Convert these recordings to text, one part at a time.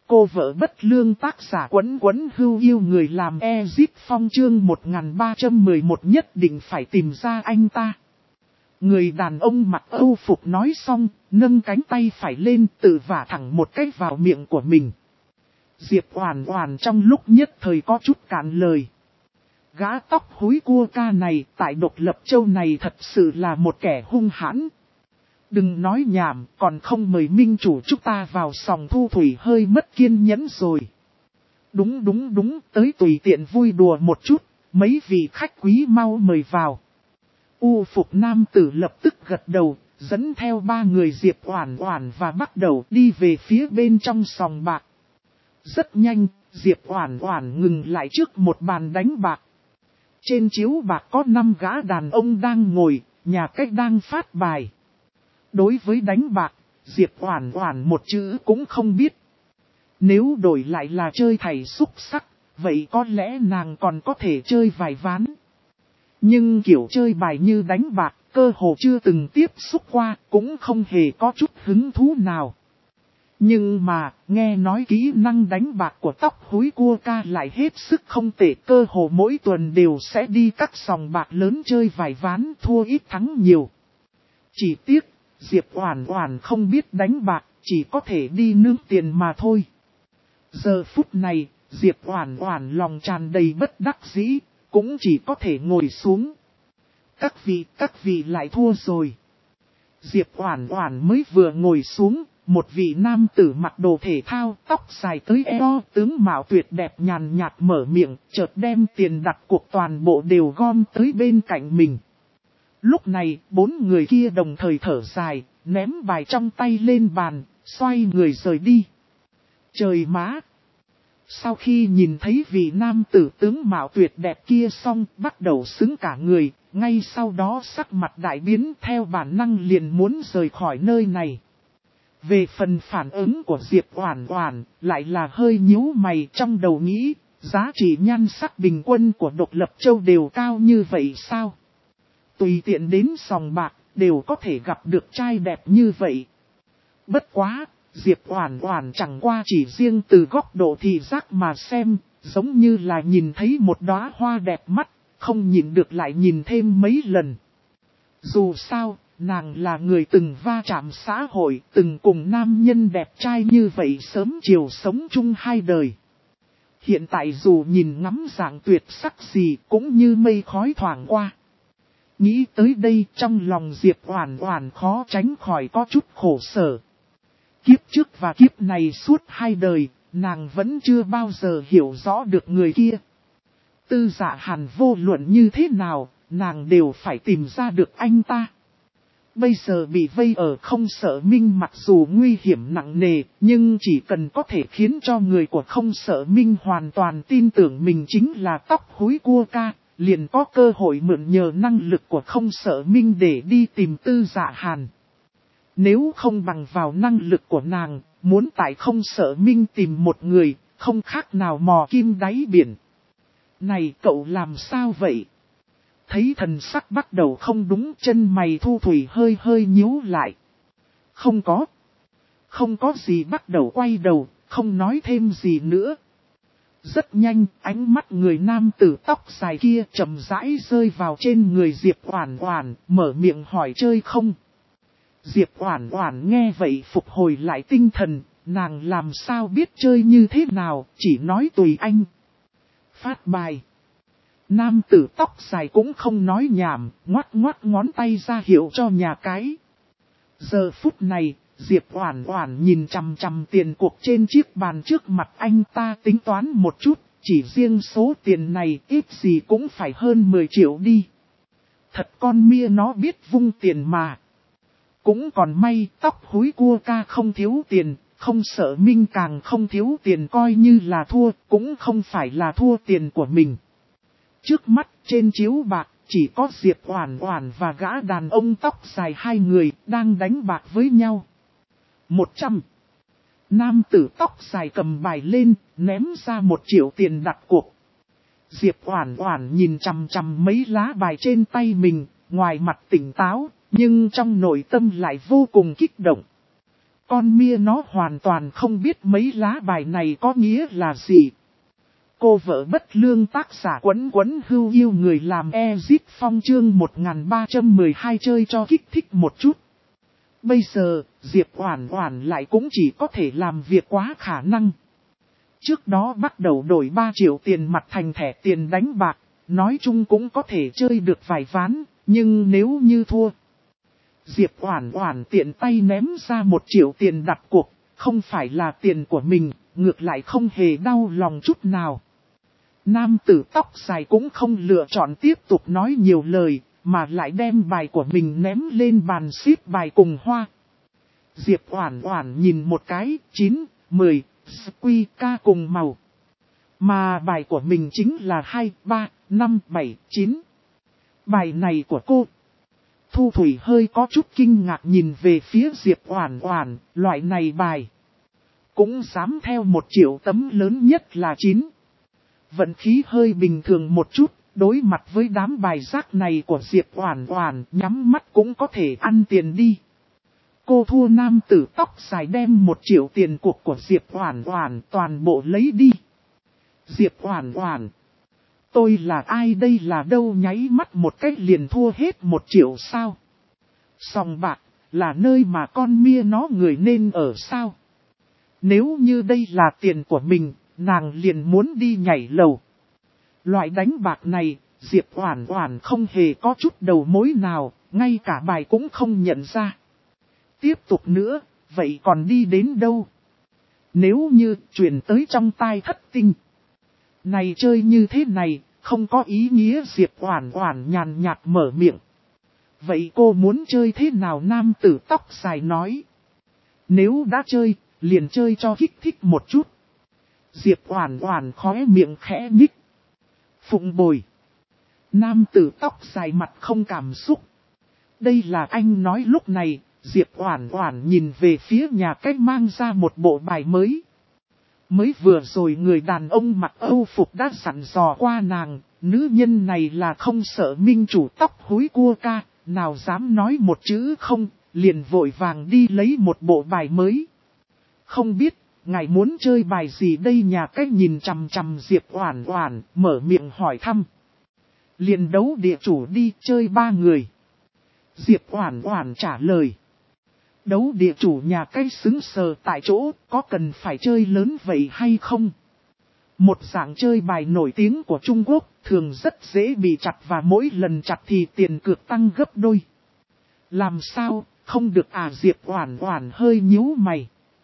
Cô vợ bất lương tác giả Quấn Quấn Hưu yêu người làm Ezip Phong chương 1311 nhất định phải tìm ra anh ta. Người đàn ông mặc âu phục nói xong, nâng cánh tay phải lên tự vả thẳng một cái vào miệng của mình. Diệp Oản Oản trong lúc nhất thời có chút cạn lời. Gã tóc húi cua ca này tại Độc Lập Châu này thật sự là một kẻ hung hãn. Đừng nói nhảm, còn không mời minh chủ chúng ta vào sòng thu thủy hơi mất kiên nhẫn rồi. Đúng, tới tùy tiện vui đùa một chút, mấy vị khách quý mau mời vào. U phục nam tử lập tức gật đầu, dẫn theo ba người Diệp Oản Oản và bắt đầu đi về phía bên trong sòng bạc. Rất nhanh, Diệp Oản Oản ngừng lại trước một bàn đánh bạc. Trên chiếu bạc có 5 gã đàn ông đang ngồi, nhà cách đang phát bài. Đối với đánh bạc, Diệp Oản Oản một chữ cũng không biết. Nếu đổi lại là chơi thầy xúc sắc, vậy có lẽ nàng còn có thể chơi vài ván. Nhưng kiểu chơi bài như đánh bạc, cơ hồ chưa từng tiếp xúc qua, cũng không hề có chút hứng thú nào. Nhưng mà, nghe nói kỹ năng đánh bạc của tóc húi cua ca lại hết sức không tệ, cơ hồ mỗi tuần đều sẽ đi các sòng bạc lớn chơi vài ván, thua ít thắng nhiều. Chỉ tiếc, Diệp Oản Oản không biết đánh bạc, chỉ có thể đi nướng tiền mà thôi. Giờ phút này, Diệp Oản Oản lòng tràn đầy bất đắc dĩ, cũng chỉ có thể ngồi xuống. Các vị lại thua rồi. Diệp Oản Oản mới vừa ngồi xuống, một vị nam tử mặc đồ thể thao, tóc dài tới eo, tướng mạo tuyệt đẹp nhàn nhạt mở miệng, chợt đem tiền đặt cuộc toàn bộ đều gom tới bên cạnh mình. Lúc này, 4 người kia đồng thời thở dài, ném bài trong tay lên bàn, xoay người rời đi. Trời má! Sau khi nhìn thấy vị nam tử tướng mạo tuyệt đẹp kia xong, bắt đầu sững cả người, ngay sau đó sắc mặt đại biến theo bản năng liền muốn rời khỏi nơi này. Về phần phản ứng của Diệp Oản Oản, lại là hơi nhíu mày trong đầu nghĩ, giá trị nhan sắc bình quân của Độc Lập Châu đều cao như vậy sao? Tùy tiện đến sòng bạc, đều có thể gặp được trai đẹp như vậy. Bất quá, Diệp Oản Oản chẳng qua chỉ riêng từ góc độ thị giác mà xem, giống như là nhìn thấy một đóa hoa đẹp mắt, không nhìn được lại nhìn thêm mấy lần. Dù sao, nàng là người từng va chạm xã hội, từng cùng nam nhân đẹp trai như vậy sớm chiều sống chung hai đời. Hiện tại dù nhìn ngắm dạng tuyệt sắc gì cũng như mây khói thoảng qua. Nghĩ tới đây trong lòng Diệp Oản Oản khó tránh khỏi có chút khổ sở. Kiếp trước và kiếp này suốt hai đời, nàng vẫn chưa bao giờ hiểu rõ được người kia. Tư Dạ Hàn vô luận như thế nào, nàng đều phải tìm ra được anh ta. Bây giờ bị vây ở Không Sợ Minh mặc dù nguy hiểm nặng nề, nhưng chỉ cần có thể khiến cho người của Không Sợ Minh hoàn toàn tin tưởng mình chính là tóc húi cua ca, liền có cơ hội mượn nhờ năng lực của Không Sợ Minh để đi tìm Tư Dạ Hàn. Nếu không bằng vào năng lực của nàng, muốn tại Không Sợ Minh tìm một người, không khác nào mò kim đáy biển. Này cậu làm sao vậy? Thấy thần sắc bắt đầu không đúng, chân mày Thu Thủy hơi nhíu lại. Không có gì, bắt đầu quay đầu, không nói thêm gì nữa. Rất nhanh, ánh mắt người nam tử tóc dài kia chậm rãi rơi vào trên người Diệp Oản Oản, mở miệng hỏi chơi không? Diệp Oản Oản nghe vậy phục hồi lại tinh thần, nàng làm sao biết chơi như thế nào, chỉ nói tùy anh. Phát bài. Nam tử tóc dài cũng không nói nhảm, ngoắc ngón tay ra hiệu cho nhà cái. Giờ phút này, Diệp Oản Oản nhìn chằm chằm tiền cuộc trên chiếc bàn trước mặt anh ta tính toán một chút, chỉ riêng số tiền này ít gì cũng phải hơn 10 triệu đi. Thật con mia nó biết vung tiền mà. Cũng còn may tóc húi cua ca không thiếu tiền, Không Sợ Minh càng không thiếu tiền, coi như là thua, cũng không phải là thua tiền của mình. Trước mắt trên chiếu bạc, chỉ có Diệp Oản Oản và gã đàn ông tóc dài hai người đang đánh bạc với nhau. 100. Nam tử tóc dài cầm bài lên, ném ra 1 triệu tiền đặt cuộc. Diệp Oản Oản nhìn chằm chằm mấy lá bài trên tay mình, ngoài mặt tỉnh táo, nhưng trong nội tâm lại vô cùng kích động. Con mia nó hoàn toàn không biết mấy lá bài này có nghĩa là gì. Cô vợ bất lương tác giả Quấn Quấn Hưu yêu người làm Ezip Phong chương 1312 chơi cho kích thích một chút. Bây giờ, Diệp Oản Oản lại cũng chỉ có thể làm việc quá khả năng. Trước đó bắt đầu đổi 3 triệu tiền mặt thành thẻ tiền đánh bạc, nói chung cũng có thể chơi được vài ván, nhưng nếu như thua. Diệp Oản Oản tiện tay ném ra 1 triệu tiền đặt cuộc, không phải là tiền của mình, ngược lại không hề đau lòng chút nào. Nam tử tóc dài cũng không lựa chọn tiếp tục nói nhiều lời, mà lại đem bài của mình ném lên bàn xếp bài cùng hoa. Diệp Oản Oản nhìn một cái, 9, 10, quy ca cùng màu. Mà bài của mình chính là 2, 3, 5, 7, 9. Bài này của cô. Thu Thủy hơi có chút kinh ngạc nhìn về phía Diệp Oản Oản, loại này bài. Cũng dám theo 1 triệu tấm lớn nhất là 9. Vận khí hơi bình thường một chút, đối mặt với đám bài rác này của Diệp Oản Oản, nhắm mắt cũng có thể ăn tiền đi. Cô thua nam tử tóc dài đem 1 triệu tiền cuộc của Diệp Oản Oản toàn bộ lấy đi. Diệp Oản Oản, tôi là ai đây là đâu nháy mắt một cách liền thua hết 1 triệu sao? Sòng bạc, là nơi mà con mia nó người nên ở sao? Nếu như đây là tiền của mình, nàng liền muốn đi nhảy lầu. Loại đánh bạc này, Diệp Oản Oản không hề có chút đầu mối nào, ngay cả bài cũng không nhận ra. Tiếp tục nữa, vậy còn đi đến đâu? Nếu như truyền tới trong tai Thất Tinh. Này chơi như thế này, không có ý nghĩa. Diệp Oản Oản nhàn nhạt mở miệng. Vậy cô muốn chơi thế nào? Nam tử tóc dài nói. Nếu đã chơi, liền chơi cho kích thích một chút. Diệp Oản Oản khóe miệng khẽ nhích. Phụng bồi. Nam tử tóc dài mặt không cảm xúc. Đây là anh nói. Lúc này, Diệp Oản Oản nhìn về phía nhà cách mang ra một bộ bài mới. Mới vừa rồi người đàn ông mặc Âu phục đã dặn dò qua nàng, nữ nhân này là không sợ minh chủ tóc húi cua ca, nào dám nói một chữ không, liền vội vàng đi lấy một bộ bài mới. Không biết, ngài muốn chơi bài gì đây? Nhà cách nhìn chằm chằm Diệp Oản Oản, mở miệng hỏi thăm. Liền đấu địa chủ đi, chơi 3 người. Diệp Oản Oản trả lời. Đấu địa chủ. Nhà cách sững sờ tại chỗ, có cần phải chơi lớn vậy hay không? Một dạng chơi bài nổi tiếng của Trung Quốc, thường rất dễ bị chặt và mỗi lần chặt thì tiền cược tăng gấp đôi. Làm sao, không được à? Diệp Oản Oản hơi nhíu mày.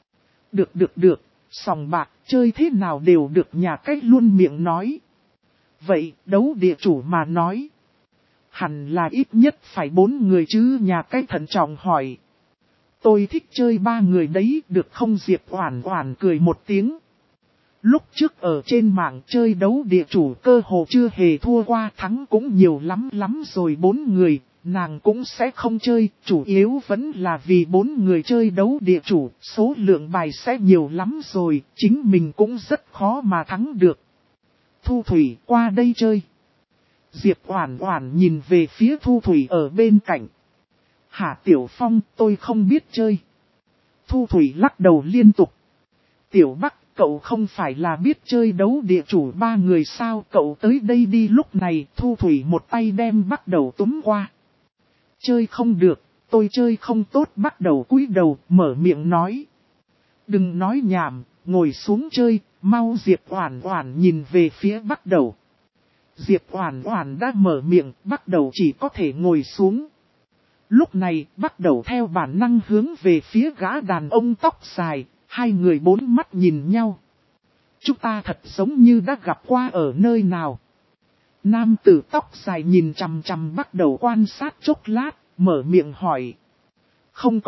Được, sòng bạc, chơi thế nào đều được. Nhà cách luôn miệng nói. Vậy, đấu địa chủ mà nói. Hẳn là ít nhất phải 4 người chứ? Nhà cách thận trọng hỏi. Tôi thích chơi 3 người đấy, được không? Diệp Oản Oản cười một tiếng. Lúc trước ở trên mạng chơi đấu địa chủ cơ hồ chưa hề thua qua, thắng cũng nhiều lắm rồi. 4 người, nàng cũng sẽ không chơi, chủ yếu vẫn là vì 4 người chơi đấu địa chủ, số lượng bài sẽ nhiều lắm rồi, chính mình cũng rất khó mà thắng được. Thu Thủy, qua đây chơi. Diệp Oản Oản nhìn về phía Thu Thủy ở bên cạnh. Hả Tiểu Phong, tôi không biết chơi. Thu Thủy lắc đầu liên tục. Tiểu Bắc, cậu không phải là biết chơi đấu địa chủ 3 người sao? Cậu tới đây đi. Lúc này Thu Thủy một tay đem bắt đầu túm qua. Chơi không được, tôi chơi không tốt. Bắt đầu cúi đầu, mở miệng nói. Đừng nói nhảm, ngồi xuống chơi, mau. Diệp Oản Oản nhìn về phía bắt đầu. Diệp Oản Oản đã mở miệng, bắt đầu chỉ có thể ngồi xuống. Lúc này, bắt đầu theo bản năng hướng về phía gã đàn ông tóc dài, 2 người 4 mắt nhìn nhau. Chúng ta thật giống như đã gặp qua ở nơi nào. Nam tử tóc dài nhìn chằm chằm bắt đầu quan sát chốc lát, mở miệng hỏi. Không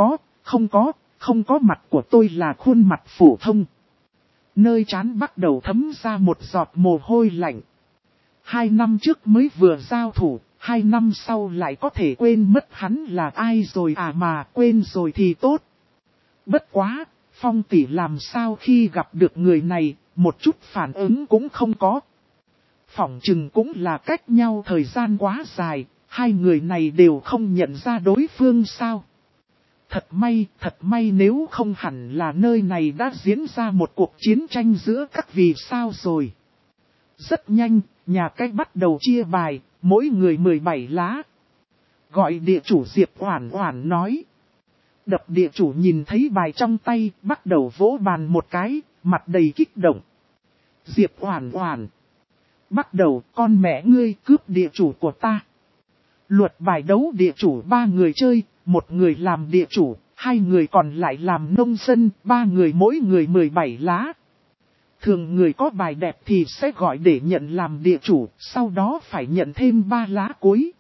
có, mặt của tôi là khuôn mặt phổ thông. Nơi trán bắt đầu thấm ra một giọt mồ hôi lạnh. 2 năm trước mới vừa giao thủ. 2 năm sau lại có thể quên mất hắn là ai rồi à? Mà quên rồi thì tốt. Bất quá, Phong tỷ làm sao khi gặp được người này, một chút phản ứng cũng không có. Phỏng chừng cũng là cách nhau thời gian quá dài, 2 người này đều không nhận ra đối phương sao. Thật may nếu không hẳn là nơi này đã diễn ra một cuộc chiến tranh giữa các vì sao rồi. Rất nhanh, nhà cách bắt đầu chia bài, mỗi người 17 lá. Gọi địa chủ Diệp Oản Oản nói. Đập địa chủ nhìn thấy bài trong tay, bắt đầu vỗ bàn một cái, mặt đầy kích động. Diệp Oản Oản. Bắt đầu, con mẹ ngươi cướp địa chủ của ta. Luật bài đấu địa chủ 3 người chơi, 1 người làm địa chủ, 2 người còn lại làm nông dân, 3 người mỗi người 17 lá. Thường người có bài đẹp thì sẽ gọi để nhận làm địa chủ, sau đó phải nhận thêm 3 lá cuối.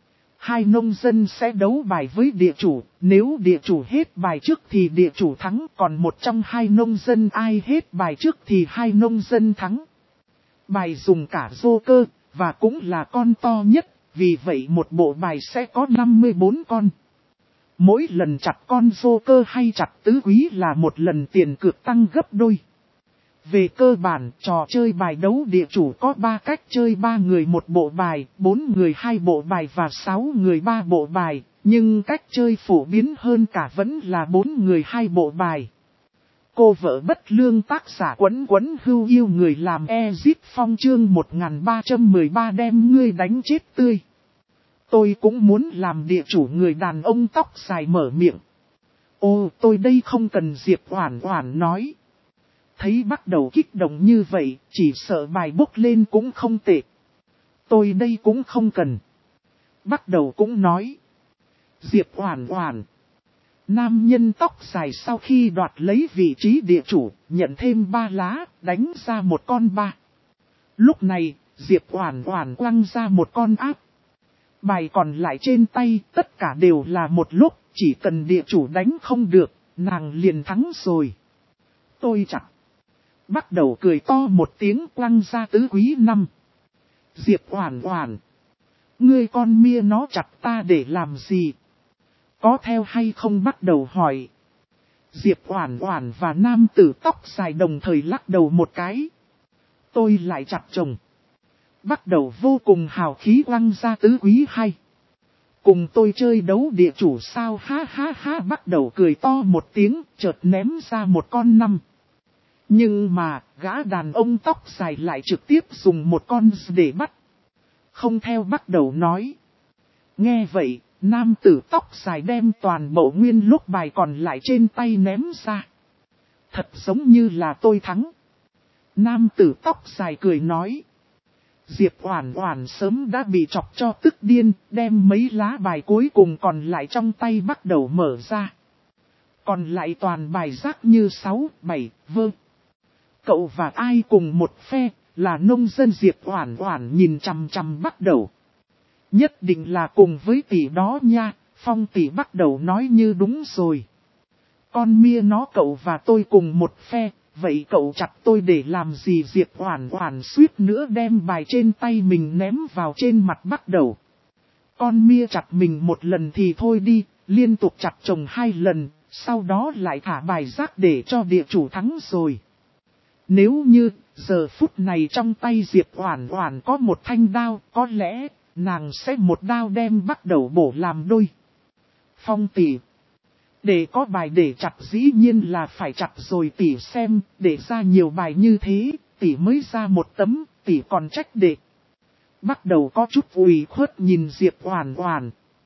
2 nông dân sẽ đấu bài với địa chủ, nếu địa chủ hết bài trước thì địa chủ thắng, còn một trong 2 nông dân ai hết bài trước thì 2 nông dân thắng. Bài dùng cả joker, và cũng là con to nhất, vì vậy một bộ bài sẽ có 54 con. Mỗi lần chặt con joker hay chặt tứ quý là một lần tiền cược tăng gấp đôi. Về cơ bản, trò chơi bài đấu địa chủ có 3 cách chơi, 3 người 1 bộ bài, 4 người 2 bộ bài và 6 người 3 bộ bài, nhưng cách chơi phổ biến hơn cả vẫn là 4 người 2 bộ bài. Cô vợ bất lương tác giả Quấn Quấn Hưu yêu người làm Ezip Phong chương 1313 đem ngươi đánh chết tươi. Tôi cũng muốn làm địa chủ, người đàn ông tóc dài mở miệng. Ô, tôi đây không cần, Diệp Oản Oản nói. Thấy bắt đầu kích động như vậy, chỉ sợ bài bốc lên cũng không tệ. Tôi đây cũng không cần. Bắt đầu cũng nói. Diệp Oản Oản. Nam nhân tóc dài sau khi đoạt lấy vị trí địa chủ, nhận thêm 3 lá, đánh ra một con 3. Lúc này, Diệp Oản Oản quăng ra một con áp. Bài còn lại trên tay, tất cả đều là một lúc, chỉ cần địa chủ đánh không được, nàng liền thắng rồi. Tôi chặt. Bắt đầu cười to một tiếng, quăng ra tứ quý 5. Diệp Oản Oản. Ngươi con mia nó chặt ta để làm gì? Có theo hay không? Bắt đầu hỏi. Diệp Oản Oản và nam tử tóc dài đồng thời lắc đầu một cái. Tôi lại chặt chồng. Bắt đầu vô cùng hào khí quăng ra tứ quý 2. Cùng tôi chơi đấu địa chủ sao? Ha ha ha. Bắt đầu cười to một tiếng, chợt ném ra một con 5. Nhưng mà, gã đàn ông tóc dài lại trực tiếp dùng một con để bắt. Không theo bắt đầu nói. Nghe vậy, nam tử tóc dài đem toàn bộ nguyên lúc bài còn lại trên tay ném ra. Thật giống như là tôi thắng. Nam tử tóc dài cười nói. Diệp Oản Oản sớm đã bị chọc cho tức điên, đem mấy lá bài cuối cùng còn lại trong tay bắt đầu mở ra. Còn lại toàn bài rác như 6, 7, vơ. Cậu và ai cùng một phe, là nông dân. Diệp Oản Oản nhìn chằm chằm bắt đầu. Nhất định là cùng với tỷ đó nha, Phong tỷ bắt đầu nói như đúng rồi. Con mia nó cậu và tôi cùng một phe, vậy cậu chặt tôi để làm gì? Diệp Oản Oản suýt nữa đem bài trên tay mình ném vào trên mặt bắt đầu. Con mia chặt mình một lần thì thôi đi, liên tục chặt chồng 2 lần, sau đó lại thả bài rác để cho địa chủ thắng rồi. Nếu như, giờ phút này trong tay Diệp Oản Oản có một thanh đao, có lẽ, nàng sẽ một đao đem bắt đầu bổ làm đôi. Phong tỷ. Để có bài để chặt dĩ nhiên là phải chặt rồi tỷ, xem, để ra nhiều bài như thế, tỷ mới ra một tấm, tỷ còn trách đệ. Bắt đầu có chút ủy khuất nhìn Diệp Oản Oản.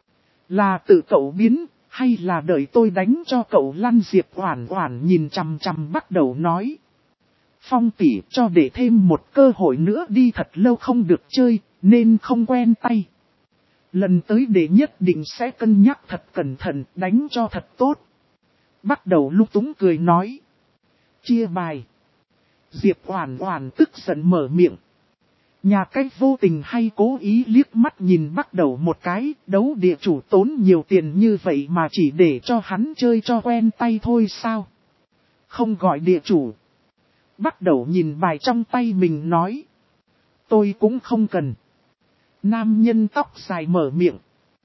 Là tự cậu biến, hay là đợi tôi đánh cho cậu lăn? Diệp Oản Oản nhìn chằm chằm bắt đầu nói. Phong tỷ cho để thêm một cơ hội nữa đi, thật lâu không được chơi, nên không quen tay. Lần tới đệ nhất định sẽ cân nhắc thật cẩn thận, đánh cho thật tốt. Bắt đầu lung túng cười nói. Chia bài. Diệp Oản Oản tức giận mở miệng. Nhà cách vô tình hay cố ý liếc mắt nhìn bắt đầu một cái, đấu địa chủ tốn nhiều tiền như vậy mà chỉ để cho hắn chơi cho quen tay thôi sao? Không gọi địa chủ. Bắt đầu nhìn bài trong tay mình nói. Tôi cũng không cần. Nam nhân tóc dài mở miệng.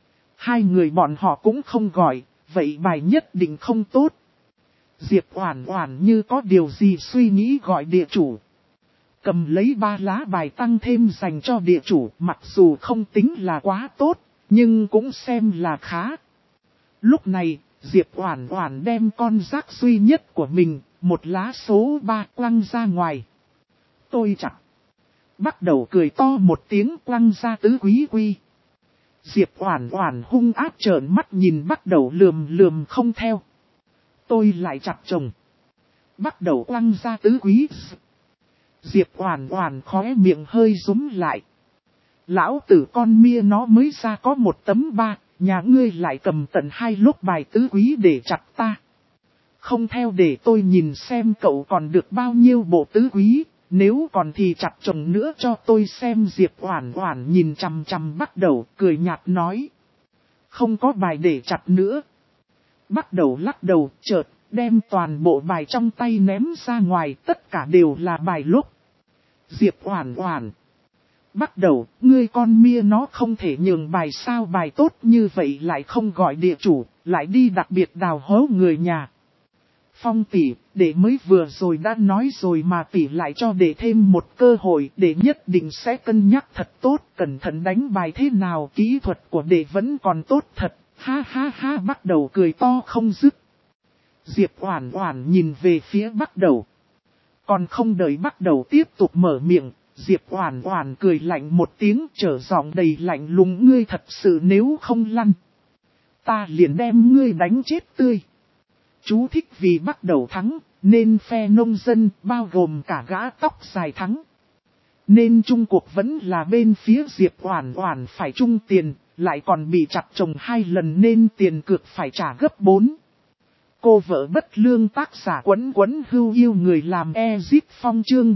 2 người bọn họ cũng không gọi, vậy bài nhất định không tốt. Diệp Oản Oản như có điều gì suy nghĩ gọi địa chủ. Cầm lấy 3 lá bài tăng thêm dành cho địa chủ, mặc dù không tính là quá tốt, nhưng cũng xem là khá. Lúc này, Diệp Oản Oản đem con rác duy nhất của mình, một lá số 3 quăng ra ngoài. Tôi chặt. Bắt đầu cười to một tiếng quăng ra tứ quý quy. Diệp Oản Oản hung ác trợn mắt nhìn bắt đầu lườm lườm không theo. Tôi lại chặt chồng. Bắt đầu quăng ra tứ quý. Diệp Oản Oản khóe miệng hơi rúm lại. Lão tử con mia nó mới ra có một tấm ba, nhà ngươi lại cầm tận 2 lốc bài tứ quý để chặt ta. Không theo để tôi nhìn xem cậu còn được bao nhiêu bộ tứ quý, nếu còn thì chặt chồng nữa cho tôi xem. Diệp Oản Oản nhìn chằm chằm bắt đầu cười nhạt nói. Không có bài để chặt nữa. Bắt đầu lắc đầu chợt đem toàn bộ bài trong tay ném ra ngoài, tất cả đều là bài lốc. Diệp Oản Oản. Bắt đầu, ngươi con mia nó không thể nhường bài sao, bài tốt như vậy lại không gọi địa chủ, lại đi đặc biệt đào hố người nhà. Phong tỷ, đệ mới vừa rồi đã nói rồi mà tỷ lại cho đệ thêm một cơ hội, đệ nhất định sẽ cân nhắc thật tốt, cẩn thận đánh bài thế nào, kỹ thuật của đệ vẫn còn tốt thật, ha ha ha. Bắt đầu cười to không dứt. Diệp Oản Oản nhìn về phía bắt đầu. Còn không đợi bắt đầu tiếp tục mở miệng, Diệp Oản Oản cười lạnh một tiếng trở giọng đầy lạnh lùng, ngươi thật sự nếu không lăn, ta liền đem ngươi đánh chết tươi. Chú thích: vì bắt đầu thắng, nên phe nông dân, bao gồm cả gã tóc dài thắng. Nên chung cuộc vẫn là bên phía Diệp Oản Oản phải chung tiền, lại còn bị chặt chồng 2 lần nên tiền cược phải trả gấp 4. Cô vợ bất lương, tác giả Quấn Quấn Hưu yêu người làm Ezip Phong, chương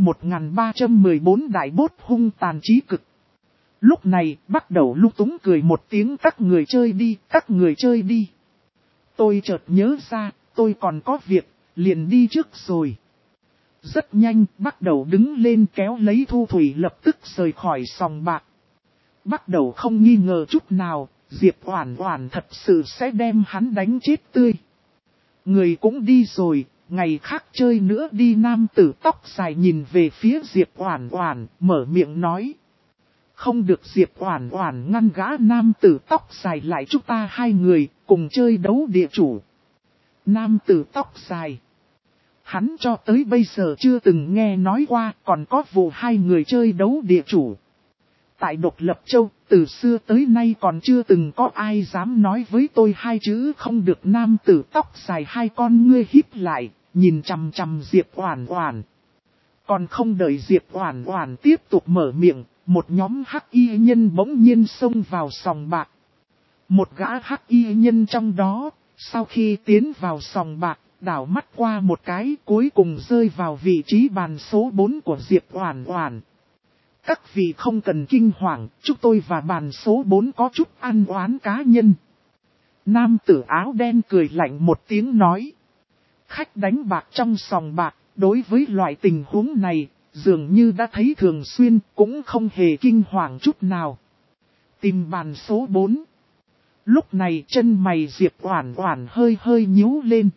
1314 đại bốt hung tàn chí cực. Lúc này, bắt đầu lung túng cười một tiếng, các người chơi đi, các người chơi đi. Tôi chợt nhớ ra, tôi còn có việc, liền đi trước rồi. Rất nhanh, bắt đầu đứng lên kéo lấy Thu Thủy lập tức rời khỏi sòng bạc. Bắt đầu không nghi ngờ chút nào, Diệp Oản Oản thật sự sẽ đem hắn đánh chết tươi. Người cũng đi rồi, ngày khác chơi nữa đi. Nam tử tóc dài nhìn về phía Diệp Oản Oản, mở miệng nói. Không được. Diệp Oản Oản ngăn gã nam tử tóc dài lại, chúng ta 2 người cùng chơi đấu địa chủ. Nam tử tóc dài. Hắn cho tới bây giờ chưa từng nghe nói qua còn có vụ 2 người chơi đấu địa chủ. Tại Độc Lập Châu, từ xưa tới nay còn chưa từng có ai dám nói với tôi 2 chữ không được. Nam tử tóc dài 2 con ngươi híp lại, nhìn chằm chằm Diệp Oản Oản. Còn không đợi Diệp Oản Oản tiếp tục mở miệng, một nhóm hắc y nhân bỗng nhiên xông vào sòng bạc. Một gã hắc y nhân trong đó, sau khi tiến vào sòng bạc, đảo mắt qua một cái, cuối cùng rơi vào vị trí bàn số 4 của Diệp Oản Oản. Các vị không cần kinh hoàng, chúng tôi và bàn số 4 có chút ăn oán cá nhân. Nam tử áo đen cười lạnh một tiếng nói. Khách đánh bạc trong sòng bạc, đối với loại tình huống này, dường như đã thấy thường xuyên, cũng không hề kinh hoàng chút nào. Tìm bàn số 4. Lúc này chân mày Diệp Oản Oản hơi hơi nhíu lên.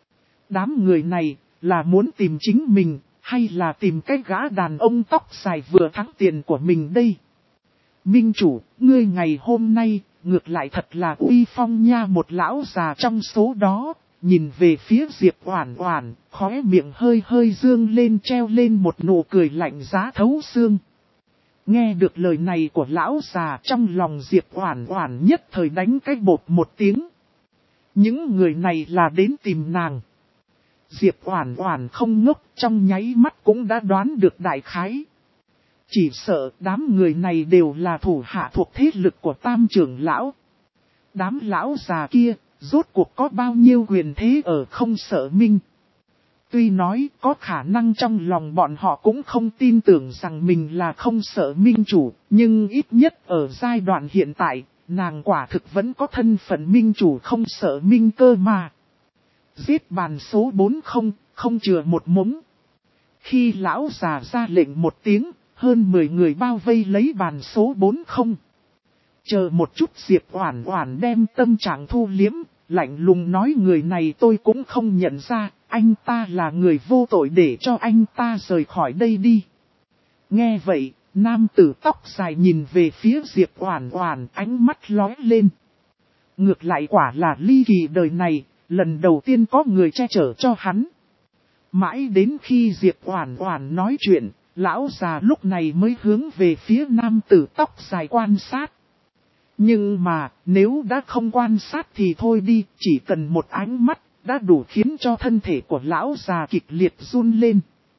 Đám người này, là muốn tìm chính mình, hay là tìm cái gã đàn ông tóc dài vừa thắng tiền của mình đây? Minh chủ, ngươi ngày hôm nay, ngược lại thật là uy phong nha. Một lão già trong số đó, nhìn về phía Diệp Oản Oản, khóe miệng hơi hơi dương lên, treo lên một nụ cười lạnh giá thấu xương. Nghe được lời này của lão già, trong lòng Diệp Oản Oản nhất thời đánh cái bột một tiếng. Những người này là đến tìm nàng. Diệp Oản Oản không ngốc, trong nháy mắt cũng đã đoán được đại khái. Chỉ sợ đám người này đều là thủ hạ thuộc thế lực của Tam trưởng lão. Đám lão già kia, rốt cuộc có bao nhiêu quyền thế ở Không Sợ Minh. Tuy nói có khả năng trong lòng bọn họ cũng không tin tưởng rằng mình là Không Sợ Minh chủ, nhưng ít nhất ở giai đoạn hiện tại, nàng quả thực vẫn có thân phận minh chủ Không Sợ Minh cơ mà. Giết bàn số 4 không chừa một mống. Khi lão già ra lệnh một tiếng, hơn 10 người bao vây lấy bàn số 4 không. Chờ một chút. Diệp Oản Oản đem tâm trạng thu liếm, lạnh lùng nói, người này tôi cũng không nhận ra, anh ta là người vô tội, để cho anh ta rời khỏi đây đi. Nghe vậy, nam tử tóc dài nhìn về phía Diệp Oản Oản, ánh mắt lóe lên. Ngược lại quả là ly kỳ, đời này, lần đầu tiên có người che chở cho hắn. Mãi đến khi Diệp Oản Oản nói chuyện, lão già lúc này mới hướng về phía nam tử tóc dài quan sát. Nhưng mà, nếu đã không quan sát thì thôi đi, chỉ cần một ánh mắt, đã đủ khiến cho thân thể của lão già kịch liệt run lên.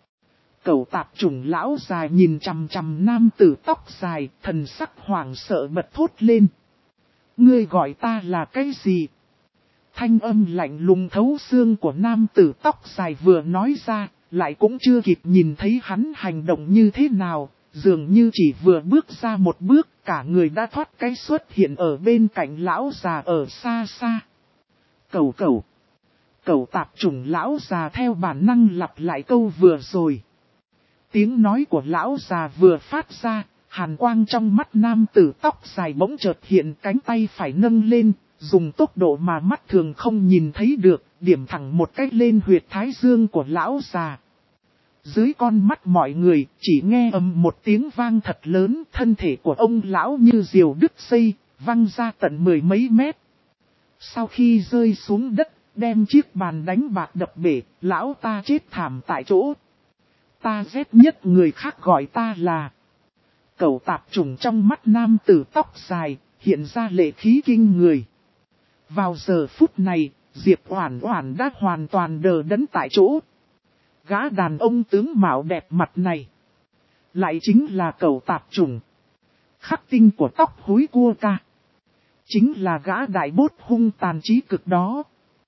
Cẩu tạp chủng lão già nhìn chằm chằm nam tử tóc dài, thần sắc hoảng sợ bật thốt lên. Ngươi gọi ta là cái gì? Thanh âm lạnh lùng thấu xương của nam tử tóc dài vừa nói ra, lại cũng chưa kịp nhìn thấy hắn hành động như thế nào, dường như chỉ vừa bước ra một bước, cả người đã thoát cái xuất hiện ở bên cạnh lão già ở xa xa. Cẩu cẩu. Cẩu tạp chủng lão già theo bản năng lặp lại câu vừa rồi. Tiếng nói của lão già vừa phát ra, hàn quang trong mắt nam tử tóc dài bỗng chợt hiện, cánh tay phải nâng lên, dùng tốc độ mà mắt thường không nhìn thấy được, điểm thẳng một cách lên huyệt thái dương của lão già. Dưới con mắt mọi người, chỉ nghe ầm một tiếng vang thật lớn, thân thể của ông lão như diều đứt dây, văng ra tận 10 mấy mét. Sau khi rơi xuống đất, đem chiếc bàn đánh bạc đập bể, lão ta chết thảm tại chỗ. Ta ghét nhất người khác gọi ta là cẩu tạp chủng. Trong mắt nam tử tóc dài, hiện ra lệ khí kinh người. Vào giờ phút này, Diệp Oản Oản đã hoàn toàn đờ đẫn tại chỗ. Gã đàn ông tướng mạo đẹp mặt này, lại chính là cẩu tạp chủng. Khắc tinh của tóc húi cua ca, chính là gã đại bốt hung tàn chí cực đó.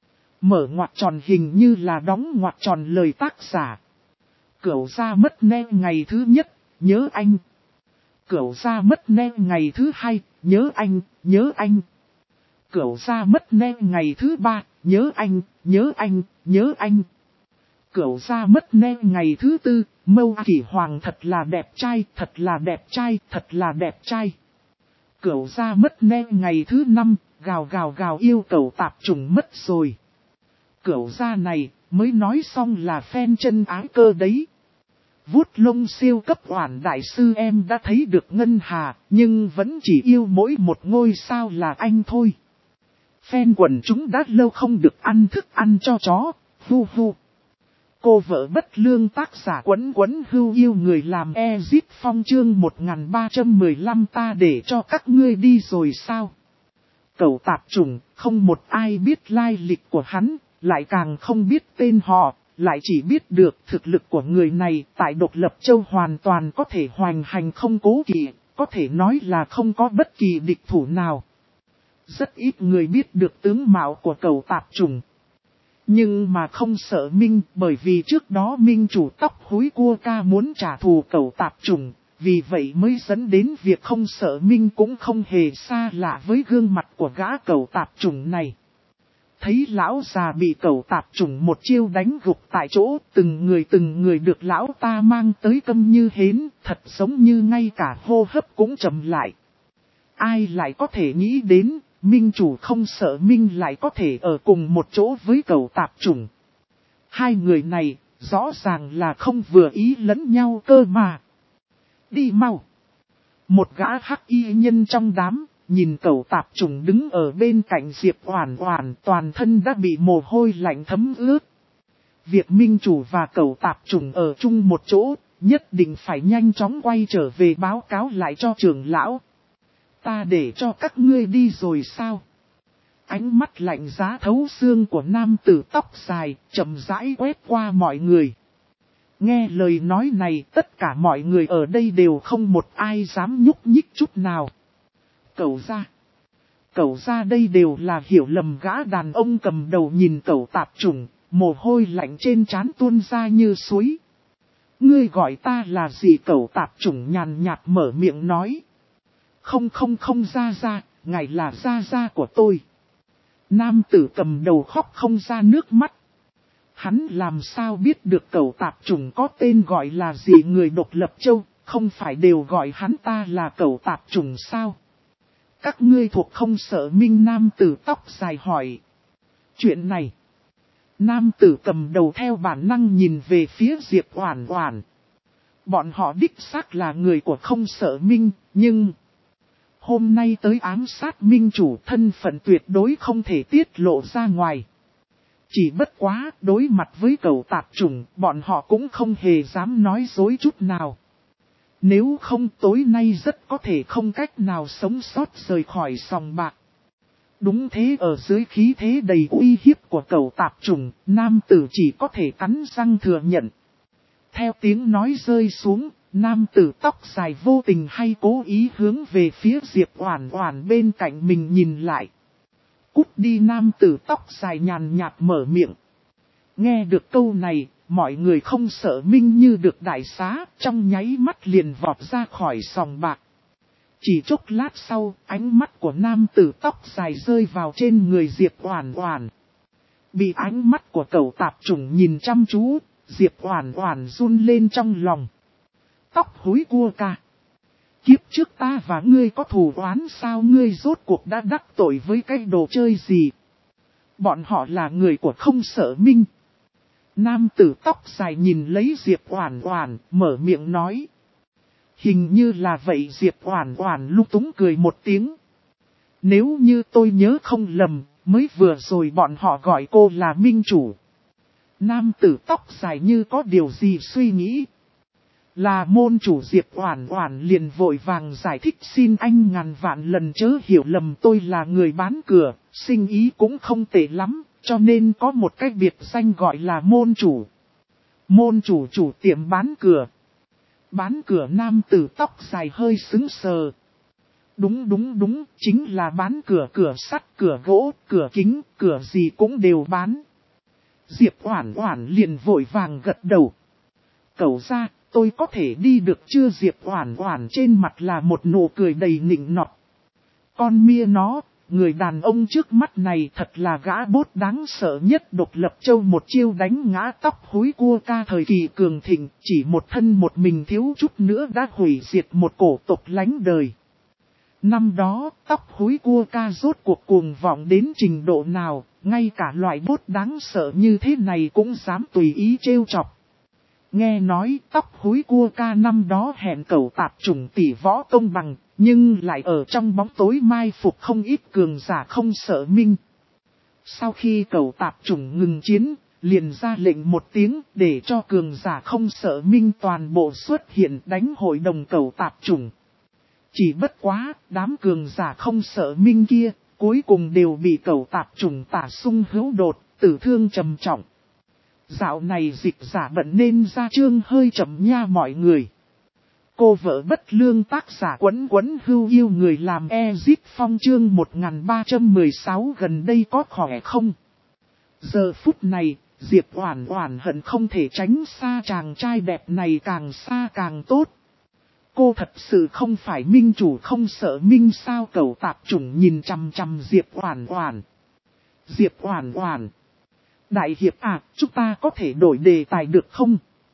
Mở ngoặc tròn hình như là đóng ngoặc tròn lời tác giả. Cẩu gia mất nê ngày thứ nhất, nhớ anh. Cẩu gia mất nê ngày thứ hai, nhớ anh, nhớ anh. Cẩu gia mất nê ngày thứ ba, nhớ anh, nhớ anh, nhớ anh. Cẩu gia mất nê ngày thứ tư, Mâu Kỷ Hoàng thật là đẹp trai, thật là đẹp trai, thật là đẹp trai. Cẩu gia mất nê ngày thứ năm, gào gào gào yêu cẩu tạp chủng mất rồi. Cẩu gia này, mới nói xong là phen chân ái cơ đấy. Vuốt lông siêu cấp Oản đại sư em đã thấy được ngân hà, nhưng vẫn chỉ yêu mỗi một ngôi sao là anh thôi. Phen quần chúng đã lâu không được ăn thức ăn cho chó, hu hu. Cô vợ bất lương tác giả Quấn Quấn Hưu yêu người làm Ezit Phong chương 1315 ta để cho các ngươi đi rồi sao? Cẩu tạp chủng, không một ai biết lai lịch của hắn, lại càng không biết tên họ, lại chỉ biết được thực lực của người này tại Độc Lập Châu hoàn toàn có thể hoành hành không cố kỵ, có thể nói là không có bất kỳ địch thủ nào. Rất ít người biết được tướng mạo của cẩu tạp chủng. Nhưng mà không sợ Minh, bởi vì trước đó Minh chủ tóc húi cua ca muốn trả thù cẩu tạp chủng, vì vậy mới dẫn đến việc không sợ Minh cũng không hề xa lạ với gương mặt của gã cẩu tạp chủng này. Thấy lão già bị cẩu tạp chủng một chiêu đánh gục tại chỗ, từng người được lão ta mang tới câm như hến, thật giống như ngay cả hô hấp cũng chậm lại. Ai lại có thể nghĩ đến, Minh chủ không sợ Minh lại có thể ở cùng một chỗ với cẩu tạp chủng. Hai người này, rõ ràng là không vừa ý lẫn nhau cơ mà. Đi mau. Một gã hắc y nhân trong đám, nhìn cẩu tạp chủng đứng ở bên cạnh Diệp Oản Oản, toàn thân đã bị mồ hôi lạnh thấm ướt. Việc Minh chủ và cẩu tạp chủng ở chung một chỗ, nhất định phải nhanh chóng quay trở về báo cáo lại cho trưởng lão. Ta để cho các ngươi đi rồi sao? Ánh mắt lạnh giá thấu xương của nam tử tóc dài, chậm rãi quét qua mọi người. Nghe lời nói này, tất cả mọi người ở đây đều không một ai dám nhúc nhích chút nào. Cẩu gia đây đều là hiểu lầm. Gã đàn ông cầm đầu nhìn cẩu tạp chủng, mồ hôi lạnh trên trán tuôn ra như suối. Ngươi gọi ta là gì? Cẩu tạp chủng nhàn nhạt mở miệng nói. Không ra, ngài là gia của tôi. Nam tử cầm đầu khóc không ra nước mắt. Hắn làm sao biết được cẩu tạp chủng có tên gọi là gì? Người Độc Lập Châu, không phải đều gọi hắn ta là cẩu tạp chủng sao? Các ngươi thuộc không sợ Minh? Nam tử tóc dài hỏi. Chuyện này. Nam tử cầm đầu theo bản năng nhìn về phía Diệp Oản Oản. Bọn họ đích xác là người của không sợ Minh, nhưng hôm nay tới ám sát Minh chủ, thân phận tuyệt đối không thể tiết lộ ra ngoài. Chỉ bất quá, đối mặt với cẩu tạp chủng, bọn họ cũng không hề dám nói dối chút nào. Nếu không tối nay rất có thể không cách nào sống sót rời khỏi sòng bạc. Đúng thế, ở dưới khí thế đầy uy hiếp của cẩu tạp chủng, nam tử chỉ có thể cắn răng thừa nhận. Theo tiếng nói rơi xuống, nam tử tóc dài vô tình hay cố ý hướng về phía Diệp Oản Oản bên cạnh mình nhìn lại. Cút đi, nam tử tóc dài nhàn nhạt mở miệng. Nghe được câu này, mọi người không sợ Minh như được đại xá, trong nháy mắt liền vọt ra khỏi sòng bạc. Chỉ chốc lát sau, ánh mắt của nam tử tóc dài rơi vào trên người Diệp Oản Oản. Bị ánh mắt của cẩu tạp chủng nhìn chăm chú, Diệp Oản Oản run lên trong lòng. Tóc húi cua ca. Kiếp trước ta và ngươi có thù oán sao, ngươi rốt cuộc đã đắc tội với cái đồ chơi gì? Bọn họ là người của không sợ Minh. Nam tử tóc dài nhìn lấy Diệp Oản Oản, mở miệng nói. Hình như là vậy. Diệp Oản Oản lúng túng cười một tiếng. Nếu như tôi nhớ không lầm, mới vừa rồi bọn họ gọi cô là Minh chủ. Nam tử tóc dài như có điều gì suy nghĩ. Là môn chủ. Diệp Oản Oản liền vội vàng giải thích, xin anh ngàn vạn lần chớ hiểu lầm, tôi là người bán cửa, sinh ý cũng không tệ lắm, cho nên có một cái biệt danh gọi là môn chủ. Môn chủ, chủ tiệm bán cửa. Bán cửa? Nam tử tóc dài hơi sững sờ. Đúng, chính là bán cửa, cửa sắt, cửa gỗ, cửa kính, cửa gì cũng đều bán. Diệp Oản Oản liền vội vàng gật đầu. Cậu ra, tôi có thể đi được chưa? Diệp Oản Oản trên mặt là một nụ cười đầy nịnh nọt. Con mia nó, người đàn ông trước mắt này thật là gã bốt đáng sợ nhất Độc Lập Châu, một chiêu đánh ngã tóc húi cua ca thời kỳ cường thịnh, chỉ một thân một mình thiếu chút nữa đã hủy diệt một cổ tộc lánh đời. Năm đó, tóc húi cua ca rốt cuộc cuồng vọng đến trình độ nào, ngay cả loại bốt đáng sợ như thế này cũng dám tùy ý trêu chọc. Nghe nói tóc húi cua ca năm đó hẹn cẩu tạp chủng tỷ võ công bằng, nhưng lại ở trong bóng tối mai phục không ít cường giả không sợ Minh. Sau khi cẩu tạp chủng ngừng chiến, liền ra lệnh một tiếng để cho cường giả không sợ Minh toàn bộ xuất hiện đánh hội đồng cẩu tạp chủng. Chỉ bất quá, đám cường giả không sợ Minh kia, cuối cùng đều bị cẩu tạp chủng tả sung hữu đột, tử thương trầm trọng. Dạo này dịch giả bận nên ra chương hơi chậm nha mọi người. Cô vợ bất lương tác giả Quấn Quấn Hưu yêu người làm Ezip Phong chương 1316 gần đây có khỏe không? Giờ phút này, Diệp Oản Oản hận không thể tránh xa chàng trai đẹp này, càng xa càng tốt. Cô thật sự không phải Minh chủ không sợ Minh sao? Cẩu tạp chủng nhìn chằm chằm Diệp Oản Oản. Diệp Oản Oản. Đại hiệp à, chúng ta có thể đổi đề tài được không?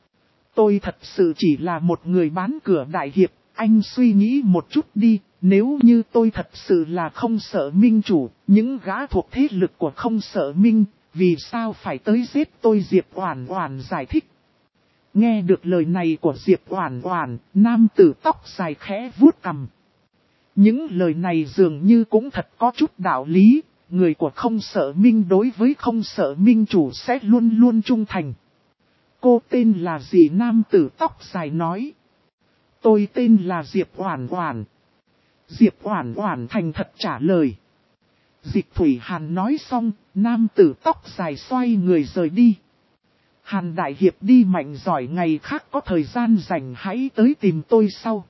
Tôi thật sự chỉ là một người bán cửa. Đại hiệp, anh suy nghĩ một chút đi, nếu như tôi thật sự là không sợ Minh chủ, những gã thuộc thế lực của không sợ Minh, vì sao phải tới giết tôi? Diệp Oản Oản giải thích. Nghe được lời này của Diệp Oản Oản, nam tử tóc dài khẽ vuốt cằm. Những lời này dường như cũng thật có chút đạo lý. Người của không sợ Minh đối với không sợ Minh chủ sẽ luôn luôn trung thành. Cô tên là gì? Nam tử tóc dài nói. Tôi tên là Diệp Oản Oản. Diệp Oản Oản thành thật trả lời. Dịch Thủy Hàn nói xong, nam tử tóc dài xoay người rời đi. Hàn đại hiệp đi mạnh giỏi, ngày khác có thời gian rảnh hãy tới tìm tôi sau.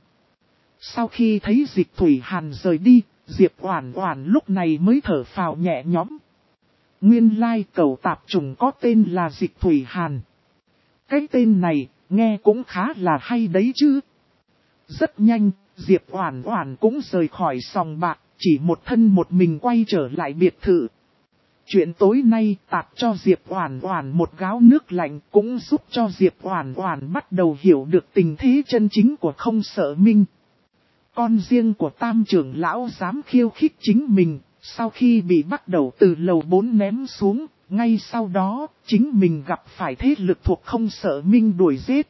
Sau khi thấy Dịch Thủy Hàn rời đi, Diệp Oản Oản lúc này mới thở phào nhẹ nhõm. Nguyên lai cẩu tạp chủng có tên là Dịch Thủy Hàn. Cái tên này, nghe cũng khá là hay đấy chứ. Rất nhanh, Diệp Oản Oản cũng rời khỏi sòng bạc, chỉ một thân một mình quay trở lại biệt thự. Chuyện tối nay tạt cho Diệp Oản Oản một gáo nước lạnh, cũng giúp cho Diệp Oản Oản bắt đầu hiểu được tình thế chân chính của không sợ Minh. Con riêng của Tam trưởng lão dám khiêu khích chính mình, sau khi bị bắt đầu từ lầu 4 ném xuống, ngay sau đó, chính mình gặp phải thế lực thuộc không sợ Minh đuổi giết.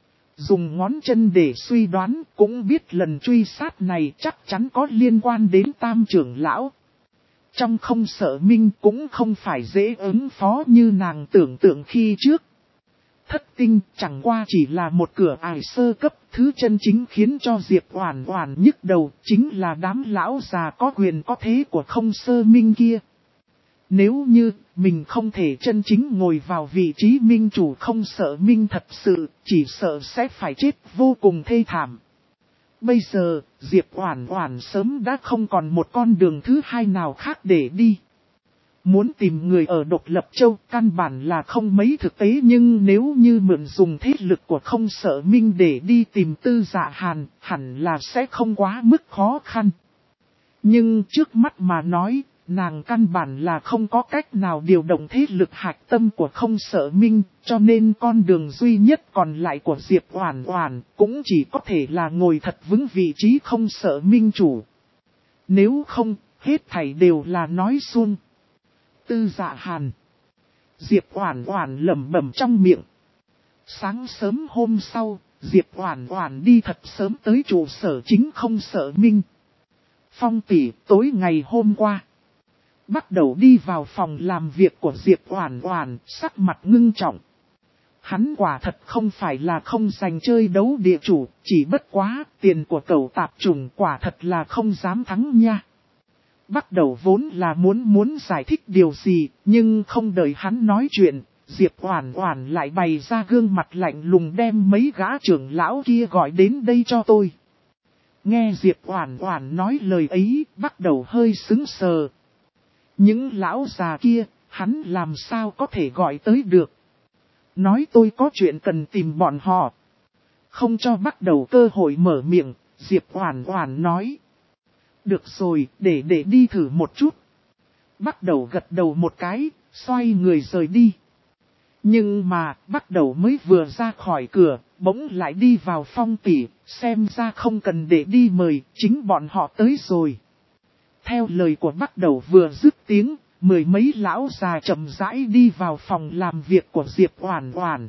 Dùng ngón chân để suy đoán, cũng biết lần truy sát này chắc chắn có liên quan đến Tam trưởng lão. Trong Không Sợ Minh cũng không phải dễ ứng phó như nàng tưởng tượng khi trước. Thất tinh chẳng qua chỉ là một cửa ải sơ cấp, thứ chân chính khiến cho Diệp Oản Oản nhức đầu chính là đám lão già có quyền có thế của Không Sơ Minh kia. Nếu như mình không thể chân chính ngồi vào vị trí minh chủ Không Sợ Minh thật sự, chỉ sợ sẽ phải chết vô cùng thê thảm. Bây giờ, Diệp Oản Oản sớm đã không còn một con đường thứ hai nào khác để đi. Muốn tìm người ở Độc Lập Châu căn bản là không mấy thực tế, nhưng nếu như mượn dùng thế lực của Không Sợ Minh để đi tìm Tư Dạ Hàn, hẳn là sẽ không quá mức khó khăn. Nhưng trước mắt mà nói, nàng căn bản là không có cách nào điều động thế lực hạch tâm của Không Sợ Minh, cho nên con đường duy nhất còn lại của Diệp Oản Oản cũng chỉ có thể là ngồi thật vững vị trí Không Sợ Minh chủ. Nếu không, hết thảy đều là nói suông. Tư Dạ Hàn. Diệp Oản Oản lẩm bẩm trong miệng. Sáng sớm hôm sau, Diệp Oản Oản đi thật sớm tới trụ sở chính Không Sợ Minh. Phong tỷ, tối ngày hôm qua, bắt đầu đi vào phòng làm việc của Diệp Oản Oản, sắc mặt ngưng trọng. Hắn quả thật không phải là không dành chơi đấu địa chủ, chỉ bất quá tiền của cẩu tạp chủng quả thật là không dám thắng nha. Bắt đầu vốn là muốn giải thích điều gì, nhưng không đợi hắn nói chuyện, Diệp Oản Oản lại bày ra gương mặt lạnh lùng đem mấy gã trưởng lão kia gọi đến đây cho tôi. Nghe Diệp Oản Oản nói lời ấy, bắt đầu hơi sững sờ. Những lão già kia, hắn làm sao có thể gọi tới được. Nói tôi có chuyện cần tìm bọn họ. Không cho bắt đầu cơ hội mở miệng, Diệp Oản Oản nói. Được rồi, để đi thử một chút. Bắt đầu gật đầu một cái, xoay người rời đi. Nhưng mà, bắt đầu mới vừa ra khỏi cửa, bỗng lại đi vào Phong tỷ, xem ra không cần để đi mời, chính bọn họ tới rồi. Theo lời của bắt đầu vừa dứt tiếng, mười mấy lão già chậm rãi đi vào phòng làm việc của Diệp Oản Oản.